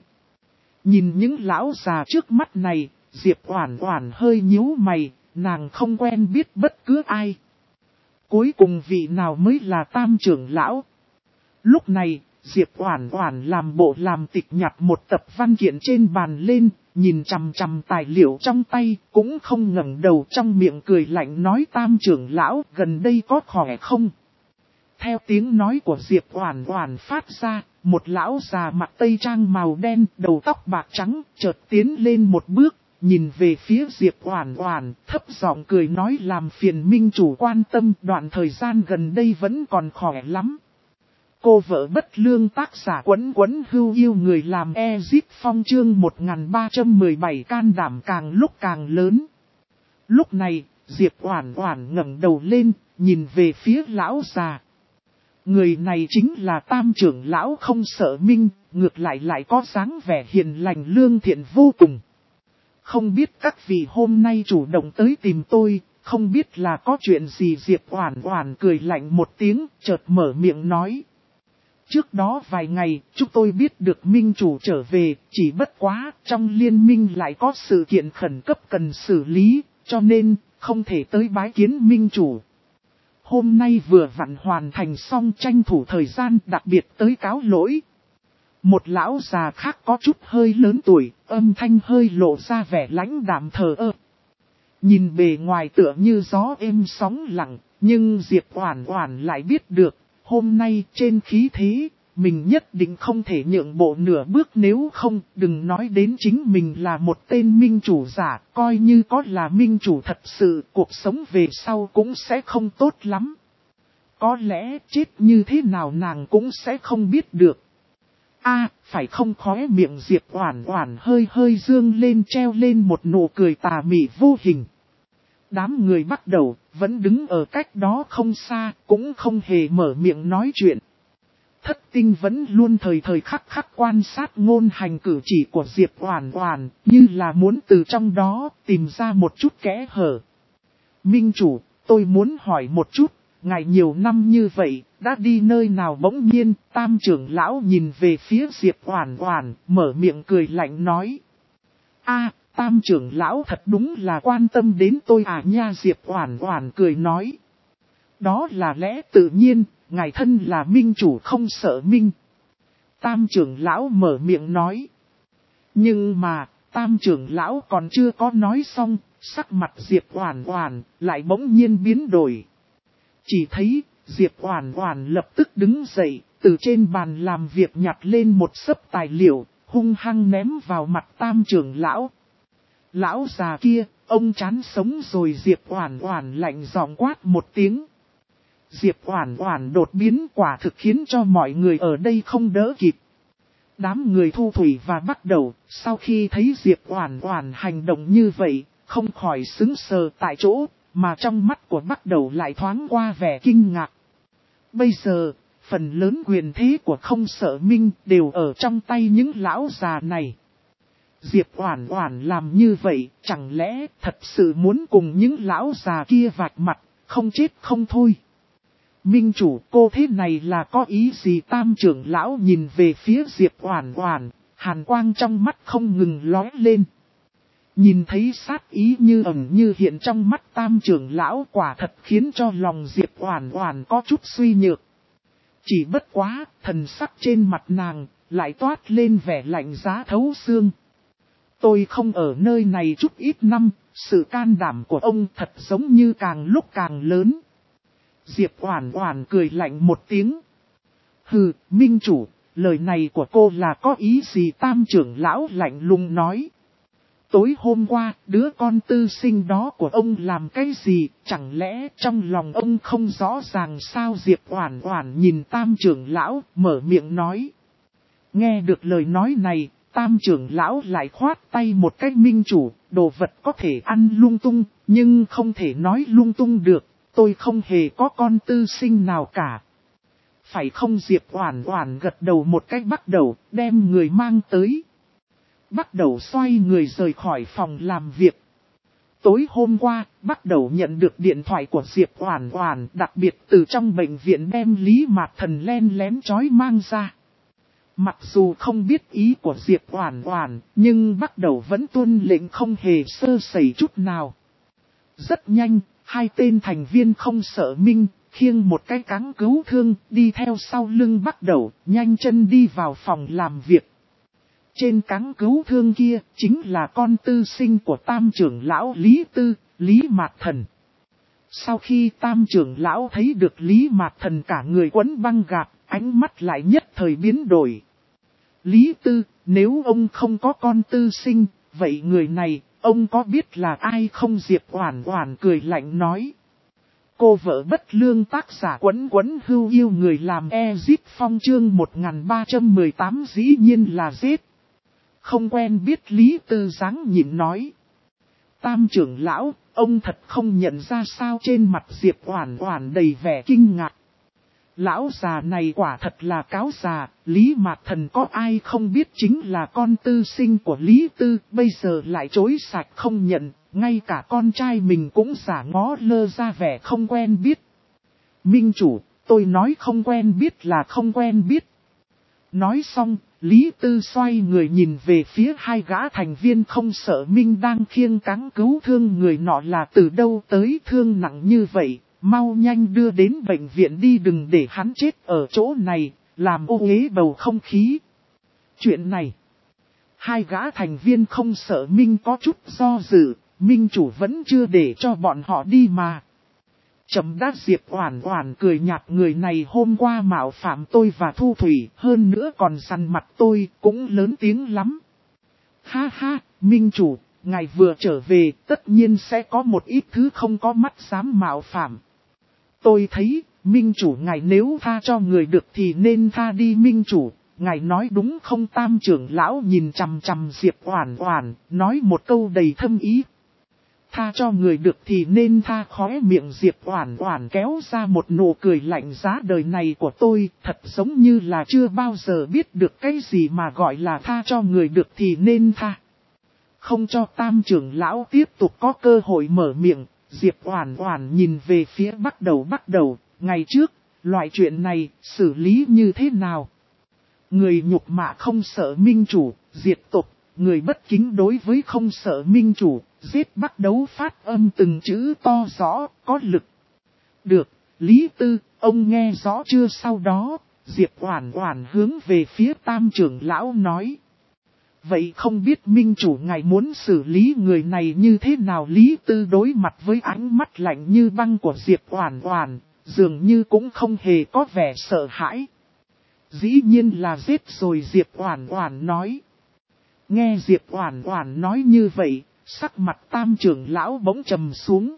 Nhìn những lão già trước mắt này, Diệp Oản Oản hơi nhíu mày, nàng không quen biết bất cứ ai. Cuối cùng vị nào mới là Tam trưởng lão? Lúc này, Diệp Oản Oản làm bộ làm tịch nhặt một tập văn kiện trên bàn lên, nhìn chằm chằm tài liệu trong tay, cũng không ngẩng đầu, trong miệng cười lạnh nói Tam trưởng lão gần đây có khỏe không? Theo tiếng nói của Diệp Oản Oản phát ra, một lão già mặc tây trang màu đen, đầu tóc bạc trắng, chợt tiến lên một bước, nhìn về phía Diệp Oản Oản, thấp giọng cười nói làm phiền minh chủ quan tâm, đoạn thời gian gần đây vẫn còn khỏe lắm. Cô vợ bất lương tác giả Quấn Quấn Hưu yêu người làm Ezip Phong chương 1317 can đảm càng lúc càng lớn. Lúc này, Diệp Oản Oản ngẩng đầu lên, nhìn về phía lão già. Người này chính là Tam trưởng lão Không Sợ Minh, ngược lại có dáng vẻ hiền lành lương thiện vô cùng. Không biết các vị hôm nay chủ động tới tìm tôi, không biết là có chuyện gì. Diệp Oản Oản cười lạnh một tiếng, chợt mở miệng nói. Trước đó vài ngày, chúng tôi biết được minh chủ trở về, chỉ bất quá, trong liên minh lại có sự kiện khẩn cấp cần xử lý, cho nên, không thể tới bái kiến minh chủ. Hôm nay vừa vặn hoàn thành xong, tranh thủ thời gian đặc biệt tới cáo lỗi. Một lão già khác có chút hơi lớn tuổi, âm thanh hơi lộ ra vẻ lãnh đạm thờ ơ. Nhìn bề ngoài tựa như gió êm sóng lặng, nhưng Diệp Oản Oản lại biết được, hôm nay trên khí thế, mình nhất định không thể nhượng bộ nửa bước, nếu không, đừng nói đến chính mình là một tên minh chủ giả, coi như có là minh chủ thật sự, cuộc sống về sau cũng sẽ không tốt lắm. Có lẽ chết như thế nào nàng cũng sẽ không biết được. Phải không? Khóe miệng Diệp Oản Oản hơi dương lên, treo lên một nụ cười tà mị vô hình. Đám người bắt đầu, vẫn đứng ở cách đó không xa, cũng không hề mở miệng nói chuyện. Thất tinh vẫn luôn thời khắc khắc quan sát ngôn hành cử chỉ của Diệp Oản Oản, như là muốn từ trong đó tìm ra một chút kẽ hở. Minh chủ, tôi muốn hỏi một chút, ngài nhiều năm như vậy, đã đi nơi nào? Bỗng nhiên, Tam trưởng lão nhìn về phía Diệp Oản Oản, mở miệng cười lạnh nói. Tam trưởng lão thật đúng là quan tâm đến tôi nha. Diệp Oản Oản cười nói. Đó là lẽ tự nhiên, ngài thân là minh chủ không sợ minh. Tam trưởng lão mở miệng nói. Nhưng mà, tam trưởng lão còn chưa có nói xong, sắc mặt Diệp Oản Oản lại bỗng nhiên biến đổi. Chỉ thấy, Diệp Oản Oản lập tức đứng dậy, từ trên bàn làm việc nhặt lên một xấp tài liệu, hung hăng ném vào mặt tam trưởng lão. Lão già kia, ông chán sống rồi. Diệp Oản Oản lạnh giọng quát một tiếng. Diệp Oản Oản đột biến quả thực khiến cho mọi người ở đây không đỡ kịp. Đám người Thu Thủy và Bắc Đầu, sau khi thấy Diệp Oản Oản hành động như vậy, không khỏi sững sờ tại chỗ, mà trong mắt của Bắc Đầu lại thoáng qua vẻ kinh ngạc. Bây giờ, phần lớn quyền thế của Không Sợ Minh đều ở trong tay những lão già này. Diệp Oản Oản làm như vậy, chẳng lẽ thật sự muốn cùng những lão già kia vạch mặt, không chết không thôi. Minh chủ, cô thế này là có ý gì? Tam trưởng lão nhìn về phía Diệp Oản Oản, hàn quang trong mắt không ngừng lóe lên. Nhìn thấy sát ý như ẩn như hiện trong mắt tam trưởng lão, quả thật khiến cho lòng Diệp Oản Oản có chút suy nhược. Chỉ bất quá, thần sắc trên mặt nàng lại toát lên vẻ lạnh giá thấu xương. Tôi không ở nơi này chút ít năm, sự can đảm của ông thật giống như càng lúc càng lớn. Diệp Oản Oản cười lạnh một tiếng. Hừ, minh chủ, lời này của cô là có ý gì? Tam trưởng lão lạnh lùng nói. Tối hôm qua, đứa con tư sinh đó của ông làm cái gì, chẳng lẽ trong lòng ông không rõ ràng sao? Diệp Oản Oản nhìn tam trưởng lão, mở miệng nói. Nghe được lời nói này, tam trưởng lão lại khoát tay một cái. Minh chủ, đồ vật có thể ăn lung tung, nhưng không thể nói lung tung được. Tôi không hề có con tư sinh nào cả. Phải không? Diệp Oản Oản gật đầu một cái. Bắt đầu đem người mang tới. Bắt đầu xoay người rời khỏi phòng làm việc. Tối hôm qua, bắt đầu nhận được điện thoại của Diệp Oản Oản, đặc biệt từ trong bệnh viện đem Lý Mạt Thần len lén trói mang ra. Mặc dù không biết ý của Diệp Oản Oản, nhưng bắt đầu vẫn tuân lệnh không hề sơ sẩy chút nào. Rất nhanh, hai tên thành viên Không Sợ Minh, khiêng một cái cáng cứu thương, đi theo sau lưng Bắt Đầu, nhanh chân đi vào phòng làm việc. Trên cáng cứu thương kia, chính là con tư sinh của tam trưởng lão Lý Tư, Lý Mạt Thần. Sau khi tam trưởng lão thấy được Lý Mạt Thần cả người quấn băng gạc, ánh mắt lại nhất thời biến đổi. Lý Tư, nếu ông không có con tư sinh, vậy người này, ông có biết là ai không? Diệp Oản Oản cười lạnh nói. Cô vợ bất lương, tác giả Quấn Quấn Hưu Yêu người làm Ezip Phong chương 1318 dĩ nhiên là giết. Không quen biết. Lý Tư dáng nhịn nói. Tam trưởng lão, ông thật không nhận ra sao? Trên mặt Diệp Oản Oản đầy vẻ kinh ngạc. Lão già này quả thật là cáo già, Lý Mạt Thần có ai không biết chính là con tư sinh của Lý Tư, bây giờ lại chối sạch không nhận, ngay cả con trai mình cũng giả ngó lơ ra vẻ không quen biết. Minh chủ, tôi nói không quen biết là không quen biết. Nói xong, Lý Tư xoay người nhìn về phía hai gã thành viên Không Sợ Minh đang khiêng cáng cứu thương. Người nọ là từ đâu tới, thương nặng như vậy? Mau nhanh đưa đến bệnh viện đi, đừng để hắn chết ở chỗ này, làm ô uế bầu không khí. Chuyện này, hai gã thành viên Không Sợ Minh có chút do dự, Minh chủ vẫn chưa để cho bọn họ đi mà. Chấm đát. Diệp Oản Oản cười nhạt, người này hôm qua mạo phạm tôi và Thu Thủy, hơn nữa còn săn mặt tôi, cũng lớn tiếng lắm. Ha ha, Minh chủ, ngài vừa trở về, tất nhiên sẽ có một ít thứ không có mắt dám mạo phạm. Tôi thấy, Minh chủ ngài nếu tha cho người được thì nên tha đi. Minh chủ, ngài nói đúng không? Tam trưởng lão nhìn chằm chằm Diệp Oản Oản, nói một câu đầy thâm ý. Tha cho người được thì nên tha. Khóe miệng Diệp Oản Oản kéo ra một nụ cười lạnh giá. Đời này của tôi thật giống như là chưa bao giờ biết được cái gì mà gọi là tha cho người được thì nên tha. Không cho tam trưởng lão tiếp tục có cơ hội mở miệng, Diệp Oản Oản nhìn về phía Bắt Đầu, ngày trước, loại chuyện này xử lý như thế nào? Người nhục mạ Không Sợ Minh chủ, diệt tộc, người bất kính đối với Không Sợ Minh chủ, giết. Bắt Đầu phát âm từng chữ to rõ, có lực. Được, Lý Tư, ông nghe rõ chưa? Sau đó, Diệp Oản Oản hướng về phía Tam trưởng lão nói. Vậy không biết minh chủ ngài muốn xử lý người này như thế nào? Lý Tư đối mặt với ánh mắt lạnh như băng của Diệp Oản Oản, dường như cũng không hề có vẻ sợ hãi. Dĩ nhiên là giết rồi, Diệp Oản Oản nói. Nghe Diệp Oản Oản nói như vậy, sắc mặt Tam trưởng lão bỗng trầm xuống.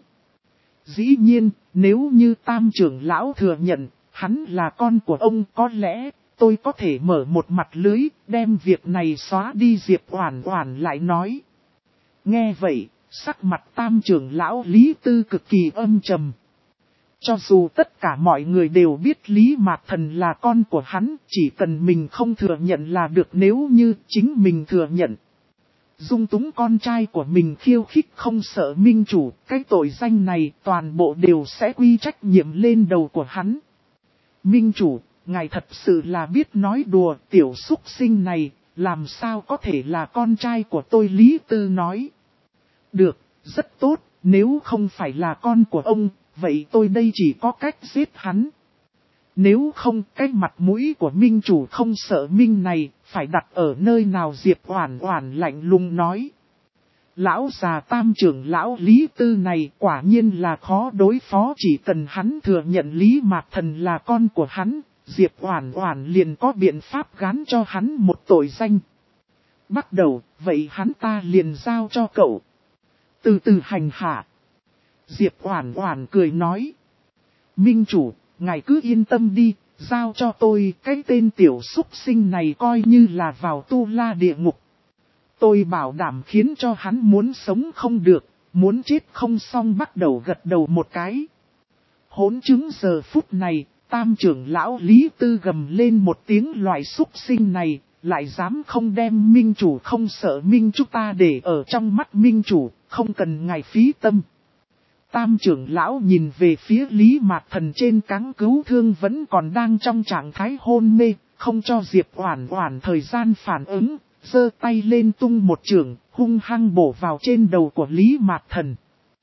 Dĩ nhiên, nếu như Tam trưởng lão thừa nhận, hắn là con của ông, có lẽ tôi có thể mở một mặt lưới, đem việc này xóa đi. Diệp Oản Oản lại nói. Nghe vậy, sắc mặt Tam trưởng lão Lý Tư cực kỳ âm trầm. Cho dù tất cả mọi người đều biết Lý Mạt Thần là con của hắn, chỉ cần mình không thừa nhận là được. Nếu như chính mình thừa nhận, dung túng con trai của mình khiêu khích không sợ minh chủ, cái tội danh này toàn bộ đều sẽ quy trách nhiệm lên đầu của hắn. Minh chủ, ngài thật sự là biết nói đùa, tiểu súc sinh này, làm sao có thể là con trai của tôi? Lý Tư nói. Được, rất tốt, nếu không phải là con của ông, vậy tôi đây chỉ có cách giết hắn. Nếu không, cái mặt mũi của minh chủ không sợ minh này, phải đặt ở nơi nào? Diệp Oản Oản lạnh lùng nói. Lão già Tam trưởng lão Lý Tư này quả nhiên là khó đối phó, chỉ cần hắn thừa nhận Lý Mạt Thần là con của hắn, Diệp Oản Oản liền có biện pháp gán cho hắn một tội danh. Bắt đầu, vậy hắn ta liền giao cho cậu. Từ từ hành hạ. Diệp Oản Oản cười nói. Minh chủ, ngài cứ yên tâm đi, giao cho tôi, cái tên tiểu súc sinh này coi như là vào tu la địa ngục. Tôi bảo đảm khiến cho hắn muốn sống không được, muốn chết không xong. Bắt đầu gật đầu một cái. Hỗn chứng. Giờ phút này, Tam trưởng lão Lý Tư gầm lên một tiếng, loại súc sinh này, lại dám không đem minh chủ không sợ minh chúng ta để ở trong mắt minh chủ, không cần ngài phí tâm. Tam trưởng lão nhìn về phía Lý Mạt Thần trên cáng cứu thương vẫn còn đang trong trạng thái hôn mê, không cho Diệp Oản Oản thời gian phản ứng, giơ tay lên tung một chưởng, hung hăng bổ vào trên đầu của Lý Mạt Thần.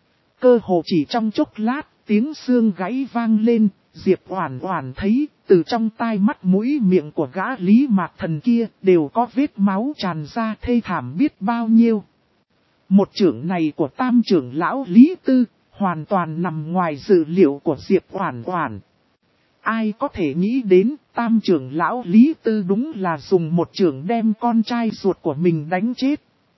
Cơ hồ chỉ trong chốc lát, tiếng xương gãy vang lên, Diệp Oản Oản thấy, từ trong tai mắt mũi miệng của gã Lý Mạt Thần kia đều có vết máu tràn ra, thê thảm biết bao nhiêu. Một chưởng này của Tam trưởng lão Lý Tư, hoàn toàn nằm ngoài dự liệu của Diệp Oản Oản. Ai có thể nghĩ đến, Tam trưởng lão Lý Tư đúng là dùng một chưởng đem con trai ruột của mình đánh chết.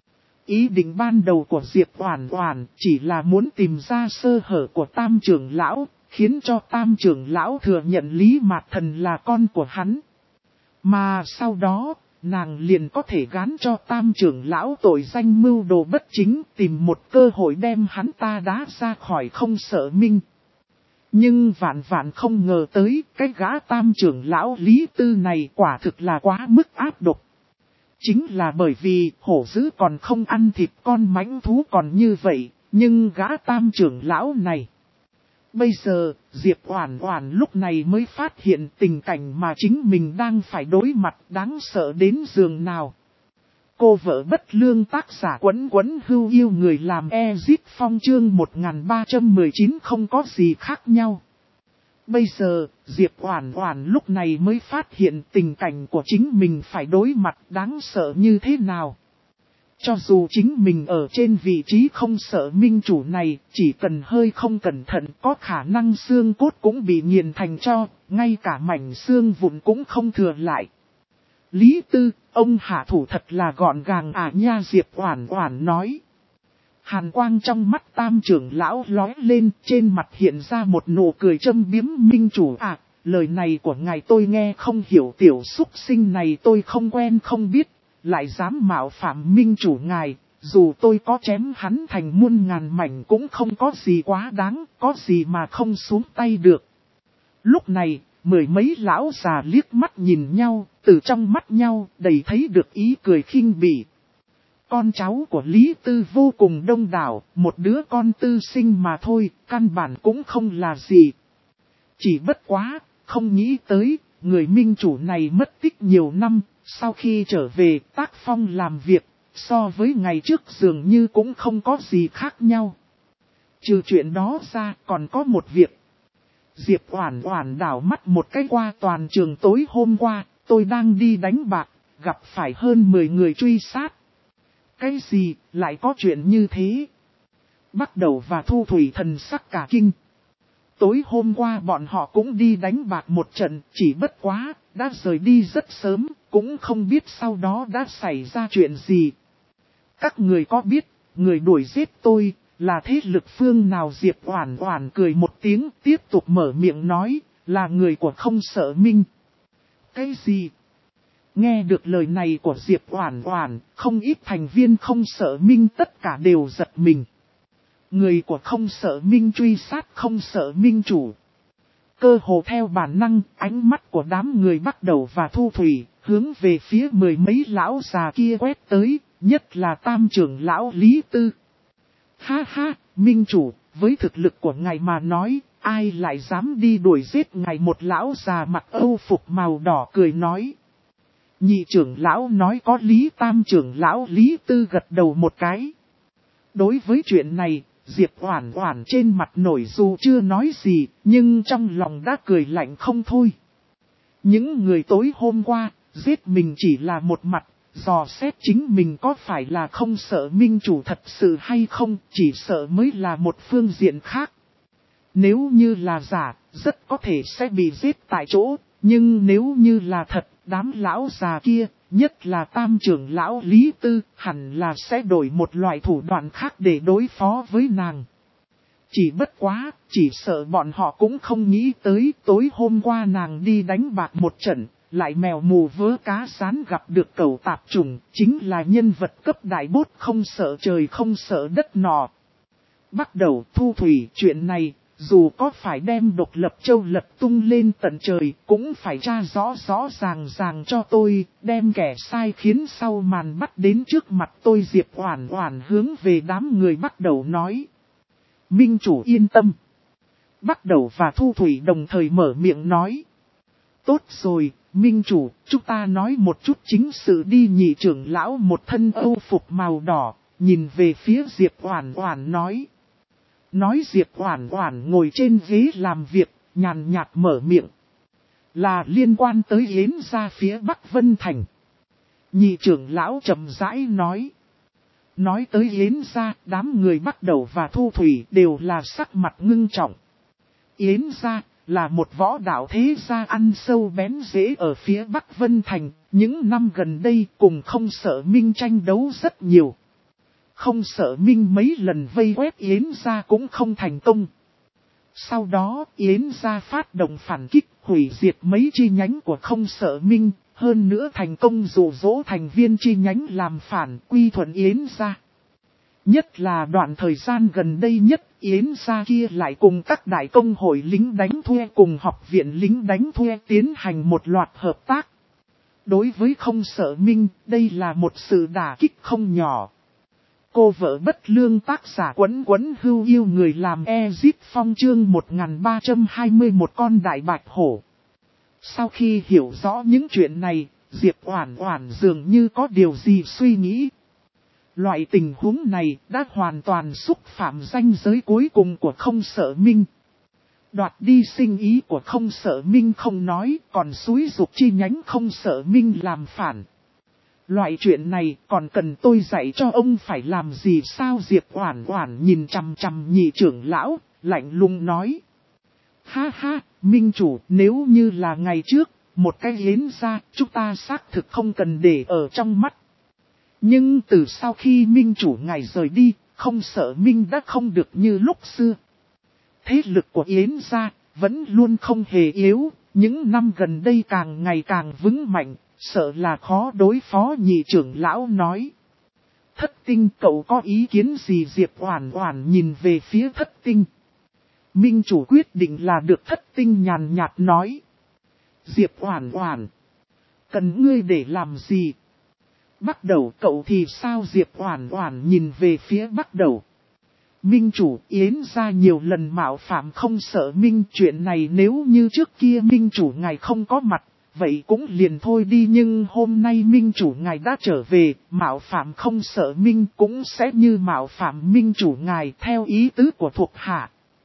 Ý định ban đầu của Diệp Oản Oản chỉ là muốn tìm ra sơ hở của Tam trưởng lão, khiến cho Tam trưởng lão thừa nhận Lý Mạt Thần là con của hắn. Mà sau đó, nàng liền có thể gán cho Tam trưởng lão tội danh mưu đồ bất chính, tìm một cơ hội đem hắn ta đá ra khỏi không sợ minh. Nhưng vạn vạn không ngờ tới, cái gã Tam trưởng lão Lý Tư này quả thực là quá mức ác độc. Chính là bởi vì hổ dữ còn không ăn thịt con mãnh thú còn như vậy, nhưng gã Tam trưởng lão này. Bây giờ, Diệp Oản Oản lúc này mới phát hiện tình cảnh mà chính mình đang phải đối mặt đáng sợ đến giường nào. Cô vợ bất lương. Tác giả Quấn Quấn Hưu Yêu. Người làm Ezit Phong. Chương 1319 không có gì khác nhau. Bây giờ, Diệp Oản Oản lúc này mới phát hiện tình cảnh của chính mình phải đối mặt đáng sợ như thế nào. Cho dù chính mình ở trên vị trí không sợ minh chủ này, chỉ cần hơi không cẩn thận có khả năng xương cốt cũng bị nghiền thành tro, ngay cả mảnh xương vụn cũng không thừa lại. Lý Tư, ông hạ thủ thật là gọn gàng à nha, Diệp Oản Oản nói. Hàn quang trong mắt Tam trưởng lão lóe lên, trên mặt hiện ra một nụ cười châm biếm. Minh chủ à, lời này của ngài tôi nghe không hiểu, tiểu súc sinh này tôi không quen không biết, lại dám mạo phạm minh chủ ngài, dù tôi có chém hắn thành muôn ngàn mảnh cũng không có gì quá đáng, có gì mà không xuống tay được. Lúc này, mười mấy lão già liếc mắt nhìn nhau, từ trong mắt nhau đầy thấy được ý cười khinh bỉ. Con cháu của Lý Tư vô cùng đông đảo, một đứa con tư sinh mà thôi, căn bản cũng không là gì. Chỉ bất quá, không nghĩ tới, người minh chủ này mất tích nhiều năm, sau khi trở về tác phong làm việc, so với ngày trước dường như cũng không có gì khác nhau. Trừ chuyện đó ra còn có một việc. Diệp Oản Oản đảo mắt một cái qua toàn trường tối hôm qua, tôi đang đi đánh bạc, gặp phải hơn 10 người truy sát. Cái gì, lại có chuyện như thế? Bắt đầu và Thu Thủy thần sắc cả kinh. Tối hôm qua bọn họ cũng đi đánh bạc một trận, chỉ bất quá, đã rời đi rất sớm, cũng không biết sau đó đã xảy ra chuyện gì. Các người có biết, người đuổi giết tôi, là thế lực phương nào? Diệp Oản Oản cười một tiếng, tiếp tục mở miệng nói, là người của Không Sợ Minh. Cái gì? Nghe được lời này của Diệp Oản Oản, không ít thành viên Không Sợ Minh tất cả đều giật mình. Người của Không Sợ Minh truy sát Không Sợ Minh chủ. Cơ hồ theo bản năng, ánh mắt của đám người Bắt Đầu và Thu Thủy, hướng về phía mười mấy lão già kia quét tới, nhất là Tam trưởng lão Lý Tư. Ha ha, Minh chủ, với thực lực của ngài mà nói, ai lại dám đi đuổi giết ngài? Một lão già mặc âu phục màu đỏ cười nói. Nhị trưởng lão nói có lý. Tam trưởng lão Lý Tư gật đầu một cái. Đối với chuyện này, Diệp Oản Oản trên mặt nổi dù chưa nói gì, nhưng trong lòng đã cười lạnh không thôi. Những người tối hôm qua, giết mình chỉ là một mặt, dò xét chính mình có phải là Không Sợ Minh chủ thật sự hay không, chỉ sợ mới là một phương diện khác. Nếu như là giả, rất có thể sẽ bị giết tại chỗ, nhưng nếu như là thật, đám lão già kia, nhất là Tam trưởng lão Lý Tư, hẳn là sẽ đổi một loại thủ đoạn khác để đối phó với nàng. Chỉ bất quá, chỉ sợ bọn họ cũng không nghĩ tới tối hôm qua nàng đi đánh bạc một trận, lại mèo mù vớ cá rán gặp được cẩu tạp trùng, chính là nhân vật cấp đại bốt không sợ trời không sợ đất nọ. Bắt Đầu, Thu Thủy, chuyện này, dù có phải đem Độc Lập Châu lật tung lên tận trời, cũng phải tra rõ ràng cho tôi, đem kẻ sai khiến sau màn bắt đến trước mặt tôi. Diệp Oản Oản hướng về đám người Bắt Đầu nói. Minh chủ yên tâm. Bắt Đầu và Thu Thủy đồng thời mở miệng nói. Tốt rồi, Minh chủ, chúng ta nói một chút chính sự đi. Nhị trưởng lão một thân âu phục màu đỏ, nhìn về phía Diệp Oản Oản nói. Diệp Oản Oản ngồi trên ghế làm việc, nhàn nhạt mở miệng. Là liên quan tới Yến gia phía Bắc Vân Thành. Nhị trưởng lão chậm rãi nói. Nói tới Yến gia, đám người Bắt Đầu và Thu Thủy đều là sắc mặt ngưng trọng. Yến gia là một võ đạo thế gia ăn sâu bén rễ ở phía Bắc Vân Thành, những năm gần đây cùng Không Sợ Minh tranh đấu rất nhiều. Không Sợ Minh mấy lần vây quét Yến gia cũng không thành công. Sau đó Yến gia phát động phản kích, hủy diệt mấy chi nhánh của Không Sợ Minh, hơn nữa thành công dụ dỗ thành viên chi nhánh làm phản quy thuận Yến gia. Nhất là đoạn thời gian gần đây nhất, Yến gia kia lại cùng các đại công hội lính đánh thuê cùng học viện lính đánh thuê tiến hành một loạt hợp tác. Đối với Không Sợ Minh, đây là một sự đả kích không nhỏ. Cô vợ bất lương tác giả Quấn Quấn Hưu yêu người làm Ezip Phong chương 1321 con đại bạch hổ. Sau khi hiểu rõ những chuyện này, Diệp Oản Oản dường như có điều gì suy nghĩ. Loại tình huống này đã hoàn toàn xúc phạm ranh giới cuối cùng của Không Sợ Minh. Đoạt đi sinh ý của Không Sợ Minh không nói, còn xúi giục chi nhánh Không Sợ Minh làm phản. Loại chuyện này còn cần tôi dạy cho ông phải làm gì sao? Diệp Oản Oản nhìn chằm chằm nhị trưởng lão, lạnh lùng nói. Ha ha, Minh chủ, nếu như là ngày trước, một cái Yến gia, chúng ta xác thực không cần để ở trong mắt. Nhưng từ sau khi Minh chủ ngài rời đi, Không Sợ Minh đã không được như lúc xưa. Thế lực của Yến gia vẫn luôn không hề yếu, những năm gần đây càng ngày càng vững mạnh, sợ là khó đối phó. Nhị trưởng lão nói. Thất Tinh, cậu có ý kiến gì? Diệp Oản Oản nhìn về phía Thất Tinh. Minh chủ quyết định là được. Thất Tinh nhàn nhạt nói. Diệp Oản Oản, cần ngươi để làm gì? Bắt Đầu, cậu thì sao? Diệp Oản Oản nhìn về phía Bắt Đầu. Minh chủ, Yến gia nhiều lần mạo phạm Không Sợ Minh, chuyện này nếu như trước kia Minh chủ ngài không có mặt, vậy cũng liền thôi đi, nhưng hôm nay Minh chủ ngài đã trở về, mạo phạm Không Sợ Minh cũng sẽ như mạo phạm Minh chủ ngài theo ý tứ của thuộc hạ.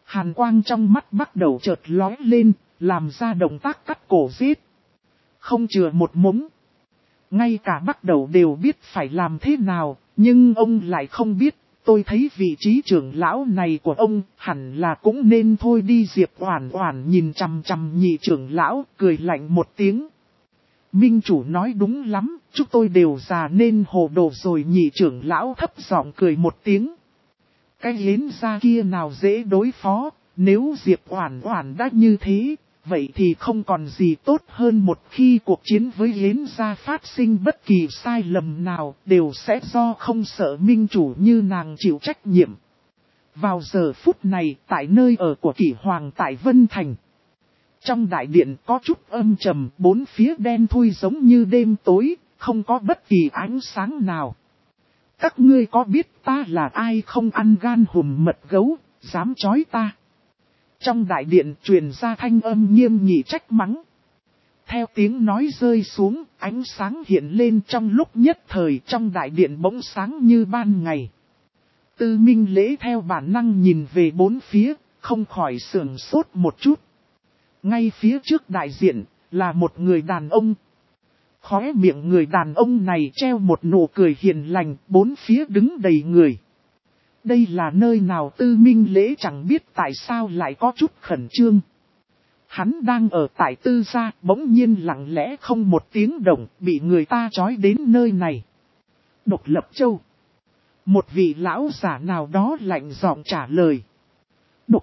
Hàn quang trong mắt bắt đầu chợt lóe lên, làm ra động tác cắt cổ giết. Không chừa một mống. Ngay cả bắt đầu đều biết phải làm thế nào, nhưng ông lại không biết. Tôi thấy vị trí trưởng lão này của ông hẳn là cũng nên thôi đi. Diệp Oản Oản nhìn chằm chằm nhị trưởng lão, cười lạnh một tiếng. Minh chủ nói đúng lắm, chúng tôi đều già nên hồ đồ rồi. Nhị trưởng lão thấp giọng cười một tiếng. Cái Yến gia kia nào dễ đối phó, nếu Diệp Oản Oản đã như thế, vậy thì không còn gì tốt hơn một khi cuộc chiến với Yến gia phát sinh bất kỳ sai lầm nào, đều sẽ do không sợ minh chủ như nàng chịu trách nhiệm. Vào giờ phút này, tại nơi ở của Kỷ Hoàng tại Vân Thành, trong đại điện có chút âm trầm, bốn phía đen thui giống như đêm tối, không có bất kỳ ánh sáng nào. Các ngươi có biết ta là ai không? Ăn gan hùm mật gấu, dám chói ta. Trong đại điện truyền ra thanh âm nghiêm nghị trách mắng. Theo tiếng nói rơi xuống, ánh sáng hiện lên trong lúc nhất thời, trong đại điện bỗng sáng như ban ngày. Tư Minh Lễ theo bản năng nhìn về bốn phía, không khỏi sửng sốt một chút. Ngay phía trước đại diện, là một người đàn ông. Khóe miệng người đàn ông này treo một nụ cười hiền lành, bốn phía đứng đầy người. Đây là nơi nào? Tư Minh Lễ chẳng biết tại sao lại có chút khẩn trương. Hắn đang ở tại Tư gia, bỗng nhiên lặng lẽ không một tiếng động, bị người ta trói đến nơi này. Độc Lập Châu. Một vị lão giả nào đó lạnh giọng trả lời. Độc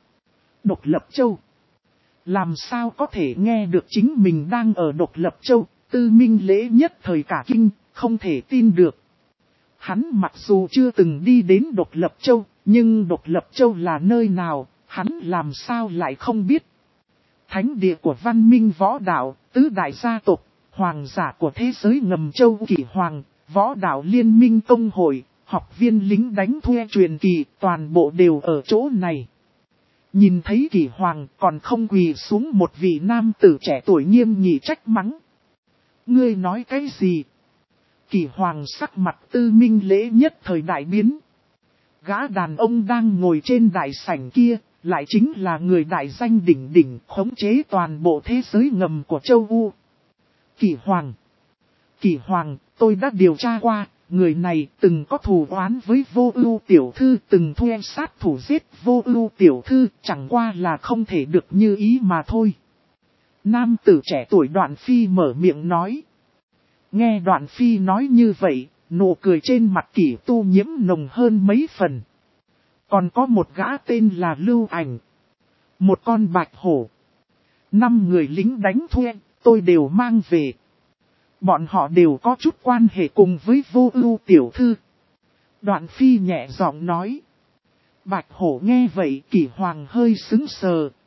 Lập Châu. Làm sao có thể nghe được chính mình đang ở Độc Lập Châu? Tư Minh Lễ nhất thời cả kinh, không thể tin được. Hắn mặc dù chưa từng đi đến Độc Lập Châu, nhưng Độc Lập Châu là nơi nào, hắn làm sao lại không biết. Thánh địa của văn minh võ đạo, tứ đại gia tộc, hoàng giả của thế giới ngầm châu Kỷ Hoàng, võ đạo liên minh công hội, học viên lính đánh thuê truyền kỳ, toàn bộ đều ở chỗ này. Nhìn thấy Kỷ Hoàng còn không quỳ xuống, một vị nam tử trẻ tuổi nghiêm nghị trách mắng. Ngươi nói cái gì? Kỷ Hoàng sắc mặt Tư Minh Lễ nhất thời đại biến. Gã đàn ông đang ngồi trên đại sảnh kia, lại chính là người đại danh đỉnh đỉnh khống chế toàn bộ thế giới ngầm của châu U. Kỷ Hoàng, tôi đã điều tra qua, người này từng có thù oán với Vô Ưu tiểu thư, từng thuê sát thủ giết Vô Ưu tiểu thư, chẳng qua là không thể được như ý mà thôi. Nam tử trẻ tuổi Đoạn Phi mở miệng nói. Nghe Đoạn Phi nói như vậy, nụ cười trên mặt Kỷ Tu Nhiễm nồng hơn mấy phần. Còn có một gã tên là Lưu Ảnh. Một con bạch hổ. 5 người lính đánh thuê, tôi đều mang về. Bọn họ đều có chút quan hệ cùng với Vô Ưu tiểu thư. Đoạn Phi nhẹ giọng nói. Bạch hổ nghe vậy, Kỷ Hoàng hơi sững sờ.